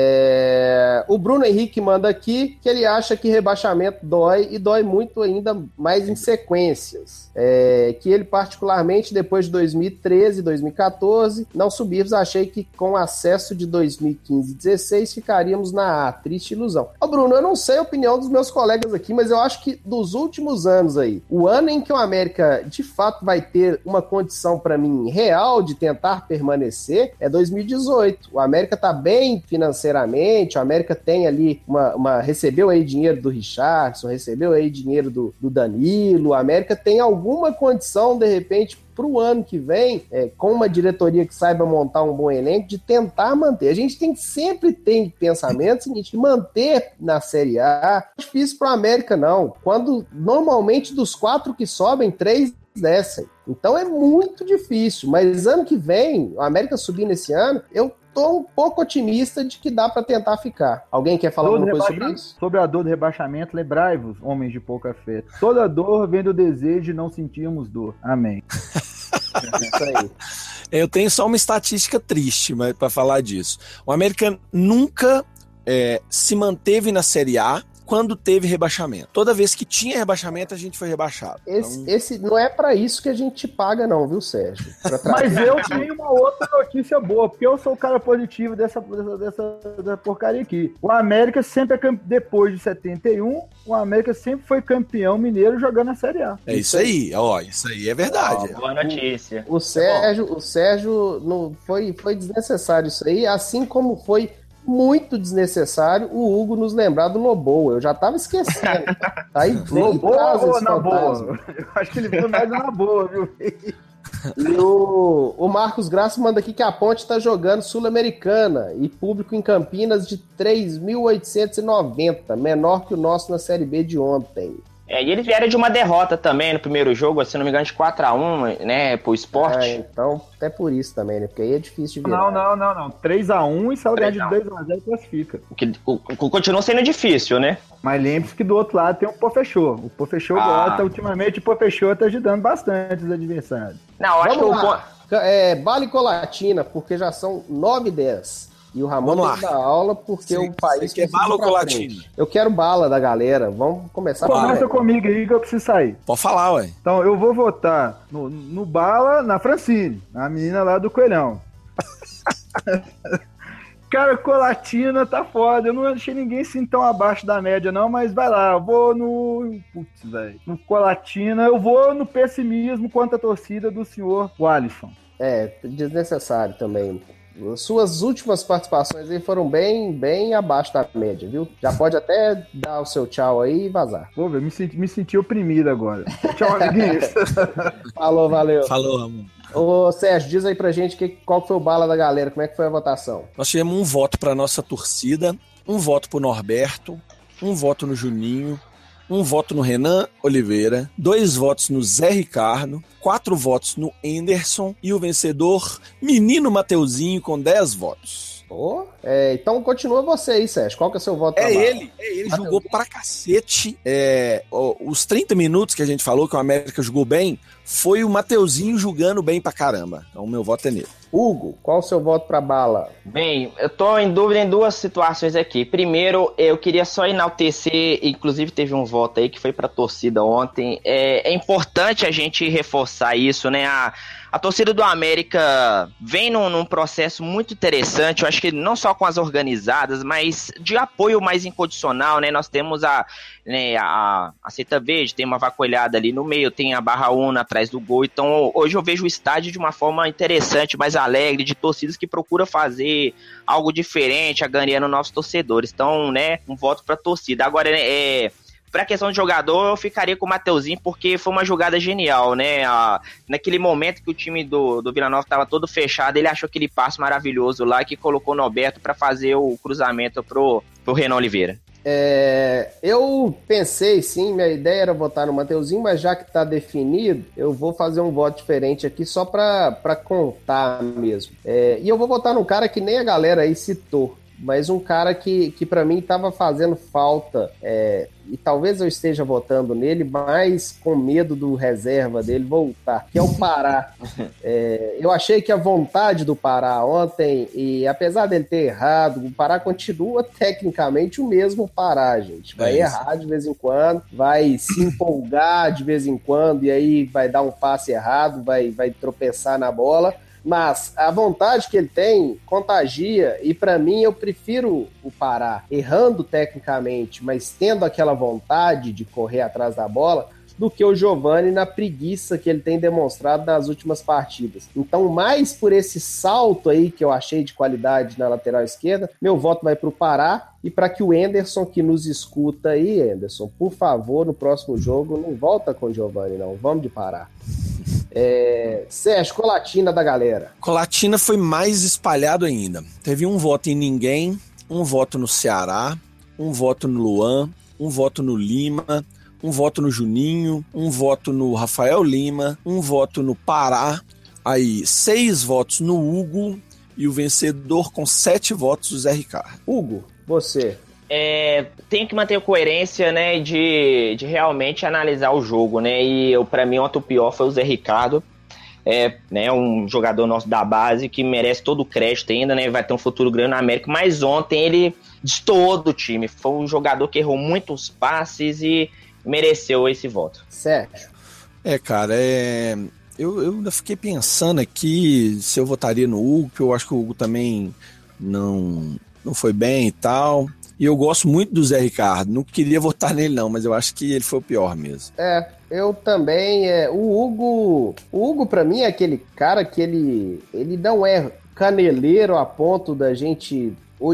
[SPEAKER 1] É... O Bruno Henrique manda aqui que ele acha que rebaixamento dói e dói muito ainda mais em sequências. É... Que ele, particularmente, depois de dois mil e treze, dois mil e quatorze, não subimos, achei que com o acesso de dois mil e quinze e dezesseis ficaríamos na A. Triste ilusão. Ô, Bruno, eu não sei a opinião dos meus colegas aqui, mas eu acho que dos últimos anos aí, o ano em que o América de fato vai ter uma condição, para mim, real de tentar permanecer é dois mil e dezoito. O América tá bem financeiramente, o América tem ali uma, uma recebeu aí dinheiro do Richardson, recebeu aí dinheiro do, do Danilo, o América tem alguma condição, de repente, para o ano que vem, é, com uma diretoria que saiba montar um bom elenco, de tentar manter. A gente tem que sempre ter pensamento seguinte, manter na Série A. Não é difícil para o América, não. Quando, normalmente, dos quatro que sobem, três descem. Então é muito difícil. Mas ano que vem, o América subindo esse ano, eu tô um pouco otimista de que dá para tentar ficar. Alguém quer falar alguma coisa sobre isso?
[SPEAKER 3] Sobre a dor do rebaixamento, lembrai-vos, homens de pouca fé. Toda dor vem do desejo de não sentirmos dor. Amém.
[SPEAKER 1] É isso aí.
[SPEAKER 2] Eu tenho só uma estatística triste para falar disso. O América nunca é, se manteve na Série A quando teve rebaixamento. Toda vez que tinha rebaixamento, a gente foi rebaixado.
[SPEAKER 1] Esse,
[SPEAKER 2] então...
[SPEAKER 1] esse não é pra isso que a gente paga não, viu, Sérgio?
[SPEAKER 3] Mas eu tenho uma outra notícia boa, porque eu sou o cara positivo dessa, dessa, dessa, dessa porcaria aqui. O América sempre é campeão, depois de setenta e um, o América sempre foi campeão mineiro jogando a Série A.
[SPEAKER 2] É isso aí, ó, isso aí é verdade.
[SPEAKER 4] Ó, boa notícia.
[SPEAKER 1] O, o Sérgio, o Sérgio não, foi, foi desnecessário isso aí, assim como foi muito desnecessário o Hugo nos lembrar do Loboa. Eu já tava esquecendo. Aí
[SPEAKER 3] Loboa ou na boa? Eu acho que ele veio mais na boa, viu?
[SPEAKER 1] E o, o Marcos Graça manda aqui que a Ponte tá jogando Sul-Americana e público em Campinas de três mil oitocentos e noventa, menor que o nosso na Série B de ontem.
[SPEAKER 4] É, e eles vieram de uma derrota também no primeiro jogo, se não me engano, de quatro a um, né, pro Sport.
[SPEAKER 1] Ah, então, até por isso também, né? Porque aí é difícil de ver.
[SPEAKER 3] Não, não, não, não. três a um e se ela ganhar de dois a zero, classifica.
[SPEAKER 4] O que o, o, continua sendo difícil, né?
[SPEAKER 3] Mas lembre-se que do outro lado tem o Pô Fechou. O Pô Fechou ah. gosta, ultimamente o Pô Fechou tá ajudando bastante os adversários.
[SPEAKER 4] Não, acho
[SPEAKER 1] Vamos
[SPEAKER 4] que
[SPEAKER 1] lá. o é, Bala e Colatina, porque já são nove e dez. E o Ramon tem que dar aula porque Sim, o país...
[SPEAKER 2] Você quer bala ou colatina?
[SPEAKER 1] Eu quero bala da galera. Vamos começar.
[SPEAKER 3] Começa comigo aí que eu preciso sair.
[SPEAKER 2] Pode falar, ué.
[SPEAKER 3] Então eu vou votar no, no bala na Francine, a menina lá do Coelhão. Cara, colatina tá foda. Eu não achei ninguém assim tão abaixo da média, não, mas vai lá. Eu vou no... Putz, velho. No colatina. Eu vou no pessimismo quanto à torcida do senhor Alisson.
[SPEAKER 1] É, desnecessário também. Suas últimas participações aí foram bem, bem abaixo da média, viu? Já pode até dar o seu tchau aí e vazar.
[SPEAKER 3] Pô, velho, me senti, me senti oprimido agora. Tchau, amiguinhos.
[SPEAKER 1] Falou, valeu.
[SPEAKER 2] Falou, amor.
[SPEAKER 1] Ô, Sérgio, diz aí pra gente que, qual foi o bala da galera, como é que foi a votação?
[SPEAKER 2] Nós tivemos um voto pra nossa torcida, um voto pro Norberto, um voto no Juninho, um voto no Renan Oliveira, dois votos no Zé Ricardo, quatro votos no Anderson e o vencedor, Menino Mateuzinho, com dez votos.
[SPEAKER 1] Oh, é, então continua você aí, Sérgio. Qual que é o seu voto?
[SPEAKER 2] É ele, é ele, jogou pra cacete. É, os trinta minutos que a gente falou que o América jogou bem, foi o Mateuzinho jogando bem pra caramba. Então o meu voto é nele.
[SPEAKER 1] Hugo, qual o seu voto pra bala?
[SPEAKER 4] Bem, eu tô em dúvida em duas situações aqui. Primeiro, eu queria só enaltecer, inclusive teve um voto aí que foi pra torcida ontem. É, é importante a gente reforçar isso, né? A, a torcida do América vem num, num processo muito interessante, eu acho que não só com as organizadas, mas de apoio mais incondicional, né? Nós temos a, né, a, a Seta Verde, tem uma vacoelhada ali no meio, tem a Barra Una atrás do gol, então hoje eu vejo o estádio de uma forma interessante, mais alegre, de torcidas que procuram fazer algo diferente, agariando novos torcedores. Então, né, um voto pra torcida. Agora, é... Pra questão de jogador, eu ficaria com o Mateuzinho, porque foi uma jogada genial, né? Ah, naquele momento que o time do, do Vila Nova estava todo fechado, ele achou aquele passe maravilhoso lá que colocou o Norberto para fazer o cruzamento pro, pro Renan Oliveira.
[SPEAKER 1] É, eu pensei sim, minha ideia era votar no Mateuzinho, mas já que tá definido, eu vou fazer um voto diferente aqui só pra, pra contar mesmo. É, e eu vou votar num cara que nem a galera aí citou, mas um cara que, que para mim estava fazendo falta, é, e talvez eu esteja votando nele, mas com medo do reserva dele voltar, que é o Pará. É, eu achei que a vontade do Pará ontem, e apesar dele ter errado, o Pará continua tecnicamente o mesmo Pará, gente. Vai é errar de vez em quando, vai se empolgar de vez em quando, e aí vai dar um passe errado, vai, vai tropeçar na bola. Mas a vontade que ele tem contagia, e para mim eu prefiro o Pará errando tecnicamente, mas tendo aquela vontade de correr atrás da bola, do que o Giovani na preguiça que ele tem demonstrado nas últimas partidas. Então, mais por esse salto aí que eu achei de qualidade na lateral esquerda, meu voto vai para o Pará, e para que o Anderson, que nos escuta aí, Anderson, por favor, no próximo jogo, não volta com o Giovani, não. Vamos de Pará. É... Sérgio, Colatina da galera.
[SPEAKER 2] Colatina foi mais espalhado ainda. Teve um voto em ninguém, um voto no Ceará, um voto no Luan, um voto no Lima, um voto no Juninho, um voto no Rafael Lima, um voto no Pará, aí seis votos no Hugo e o vencedor com sete votos o Zé Ricardo.
[SPEAKER 1] Hugo, você.
[SPEAKER 4] É, tem que manter a coerência, né, de, de realmente analisar o jogo, né, e eu, pra mim ontem o pior foi o Zé Ricardo, é, né, um jogador nosso da base que merece todo o crédito ainda, né, vai ter um futuro grande na América, mas ontem ele destoou do time, foi um jogador que errou muitos passes e mereceu esse voto.
[SPEAKER 1] Sérgio.
[SPEAKER 2] É, cara, é... eu, eu ainda fiquei pensando aqui se eu votaria no Hugo, porque eu acho que o Hugo também não, não foi bem e tal. E eu gosto muito do Zé Ricardo. Não queria votar nele, não, mas eu acho que ele foi o pior mesmo.
[SPEAKER 1] É, eu também. É, o Hugo. O Hugo, pra mim, é aquele cara que ele, ele não é caneleiro a ponto da gente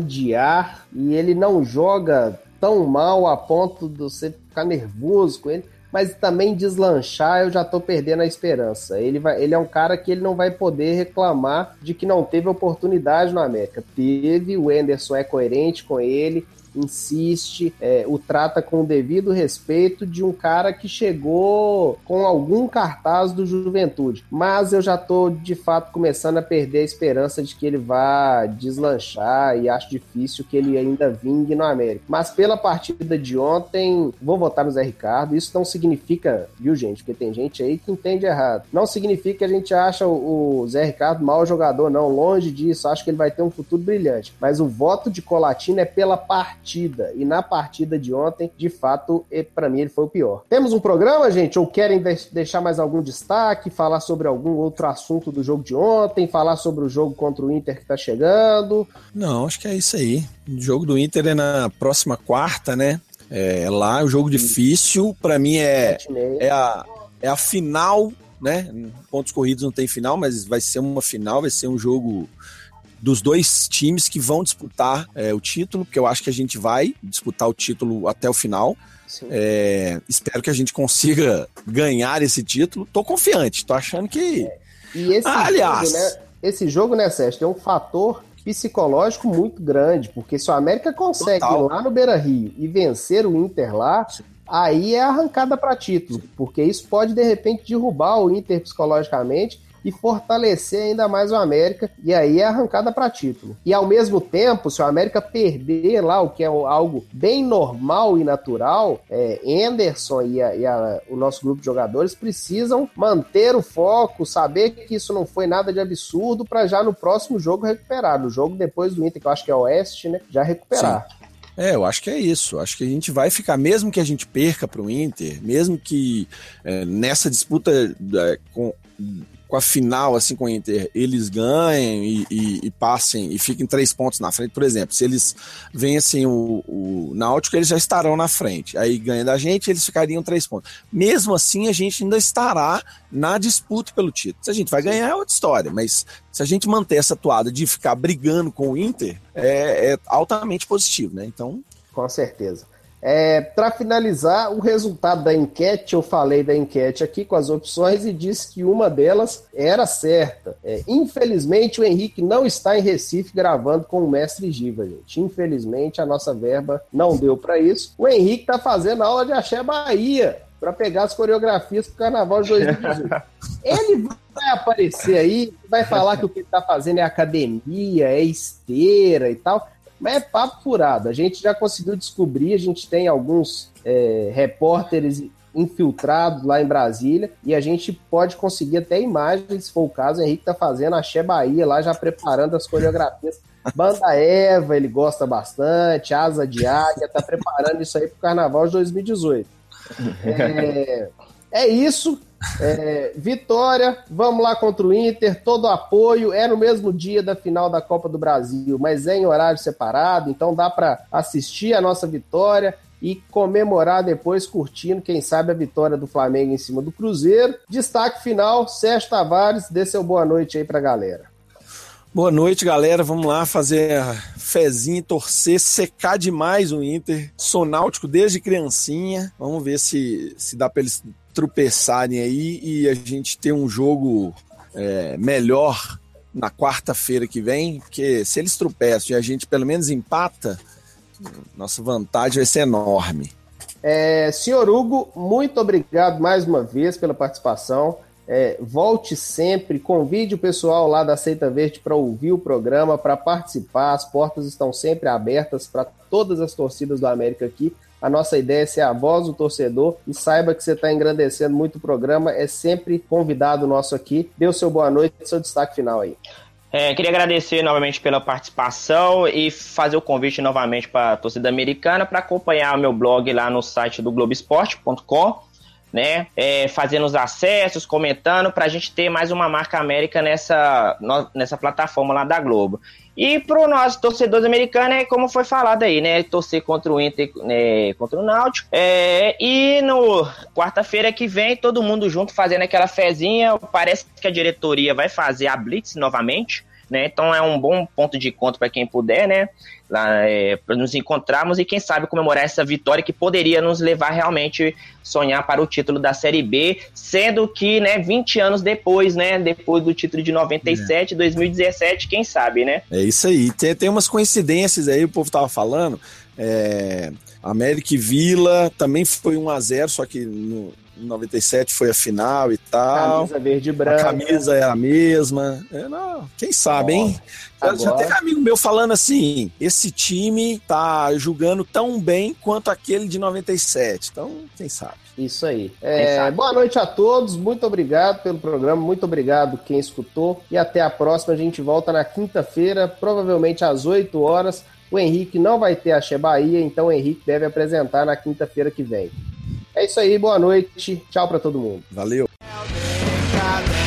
[SPEAKER 1] odiar. E ele não joga tão mal a ponto de você ficar nervoso com ele. Mas também deslanchar, eu já tô perdendo a esperança. Ele, vai, ele é um cara que ele não vai poder reclamar de que não teve oportunidade no América. Teve, o Anderson é coerente com ele, insiste, é, o trata com o devido respeito de um cara que chegou com algum cartaz do Juventude. Mas eu já tô, de fato, começando a perder a esperança de que ele vá deslanchar e acho difícil que ele ainda vingue no América. Mas pela partida de ontem, vou votar no Zé Ricardo. Isso não significa, viu, gente, porque tem gente aí que entende errado. Não significa que a gente acha o, o Zé Ricardo mau jogador, não. Longe disso. Acho que ele vai ter um futuro brilhante. Mas o voto de Colatina é pela partida. Partida. E na partida de ontem, de fato, para mim ele foi o pior. Temos um programa, gente? Ou querem de- deixar mais algum destaque? Falar sobre algum outro assunto do jogo de ontem? Falar sobre o jogo contra o Inter que tá chegando?
[SPEAKER 2] Não, acho que é isso aí. O jogo do Inter é na próxima quarta, né? É lá, é um jogo difícil. Para mim é, é, a, é a final, né? Pontos corridos não tem final, mas vai ser uma final, vai ser um jogo dos dois times que vão disputar é, o título, porque eu acho que a gente vai disputar o título até o final. É, espero que a gente consiga ganhar esse título. Tô confiante, tô achando que...
[SPEAKER 1] É. E esse
[SPEAKER 2] ah, aliás...
[SPEAKER 1] jogo, né, esse jogo, né, Sérgio, tem um fator psicológico muito grande, porque se o América consegue Total. ir lá no Beira-Rio e vencer o Inter lá, aí é arrancada para título, porque isso pode, de repente, derrubar o Inter psicologicamente e fortalecer ainda mais o América, e aí é arrancada para título. E ao mesmo tempo, se o América perder lá, o que é algo bem normal e natural, é, Anderson e, a, e a, o nosso grupo de jogadores precisam manter o foco, saber que isso não foi nada de absurdo, para já no próximo jogo recuperar, no jogo depois do Inter, que eu acho que é o Oeste, né, já recuperar.
[SPEAKER 2] Sim. É, eu acho que é isso. Acho que a gente vai ficar, mesmo que a gente perca para o Inter, mesmo que é, nessa disputa é, com... com a final, assim, com o Inter, eles ganhem e, e, e passem e fiquem três pontos na frente, por exemplo, se eles vencem o, o Náutico, eles já estarão na frente, aí ganha da gente, eles ficariam três pontos. Mesmo assim, a gente ainda estará na disputa pelo título. Se a gente vai ganhar é outra história, mas se a gente manter essa toada de ficar brigando com o Inter, é, é altamente positivo, né? Então...
[SPEAKER 1] Com certeza. É, para finalizar, o resultado da enquete, eu falei da enquete aqui com as opções e disse que uma delas era certa. É, infelizmente, o Henrique não está em Recife gravando com o Mestre Giva, gente. Infelizmente, a nossa verba não deu para isso. O Henrique está fazendo aula de Axé Bahia para pegar as coreografias para o Carnaval de dois mil e dezoito. Ele vai aparecer aí, vai falar que o que ele está fazendo é academia, é esteira e tal... Mas é papo furado, a gente já conseguiu descobrir, a gente tem alguns é, repórteres infiltrados lá em Brasília e a gente pode conseguir até imagens, se for o caso, o Henrique tá fazendo Axé Bahia lá, já preparando as coreografias. Banda Eva, ele gosta bastante, Asa de Águia, tá preparando isso aí pro Carnaval de dois mil e dezoito. É, é isso. É, vitória, vamos lá contra o Inter, todo apoio, é no mesmo dia da final da Copa do Brasil, mas é em horário separado, então dá para assistir a nossa vitória e comemorar depois, curtindo, quem sabe, a vitória do Flamengo em cima do Cruzeiro. Destaque final, Sérgio Tavares, dê seu boa noite aí pra galera.
[SPEAKER 2] Boa noite, galera, vamos lá fazer a fezinha, torcer, secar demais o Inter, sou náutico desde criancinha, vamos ver se, se dá para eles tropeçarem aí e a gente ter um jogo é, melhor na quarta-feira que vem, porque se eles tropeçam e a gente pelo menos empata, nossa vantagem vai ser enorme.
[SPEAKER 1] É, senhor Hugo, muito obrigado mais uma vez pela participação. É, volte sempre, convide o pessoal lá da Seita Verde para ouvir o programa, para participar, as portas estão sempre abertas para todas as torcidas do América aqui. A nossa ideia é ser a voz do torcedor e saiba que você está engrandecendo muito o programa, é sempre convidado nosso aqui. Dê o seu boa noite e seu destaque final aí.
[SPEAKER 4] É, queria agradecer novamente pela participação e fazer o convite novamente para a torcida americana para acompanhar o meu blog lá no site do globo esporte ponto com, né? É, fazendo os acessos, comentando, para a gente ter mais uma marca América nessa, nessa plataforma lá da Globo. E para o nosso torcedor americano, é como foi falado aí, né? Torcer contra o Inter, né? Contra o Náutico. É, e no quarta-feira que vem, todo mundo junto fazendo aquela fezinha. Parece que a diretoria vai fazer a Blitz novamente, né? Então é um bom ponto de encontro para quem puder, né? Lá, é, para nos encontrarmos e quem sabe comemorar essa vitória que poderia nos levar realmente sonhar para o título da Série B, sendo que, né, vinte anos depois, né, depois do título de noventa e sete, é. dois mil e dezessete, quem sabe, né?
[SPEAKER 2] É isso aí, tem, tem umas coincidências aí, o povo tava falando, é, América e Vila também foi um a zero, só que no em noventa e sete foi a final e tal.
[SPEAKER 1] Camisa verde e branca.
[SPEAKER 2] A camisa é a mesma. É, não, quem sabe, hein? Já, já teve amigo meu falando assim, esse time tá jogando tão bem quanto aquele de noventa e sete. Então, quem sabe?
[SPEAKER 1] Isso aí. É, boa noite a todos, muito obrigado pelo programa, muito obrigado quem escutou e até a próxima. A gente volta na quinta-feira, provavelmente às oito horas. O Henrique não vai ter Axé Bahia, então o Henrique deve apresentar na quinta-feira que vem. É isso aí, boa noite, tchau pra todo mundo.
[SPEAKER 2] Valeu.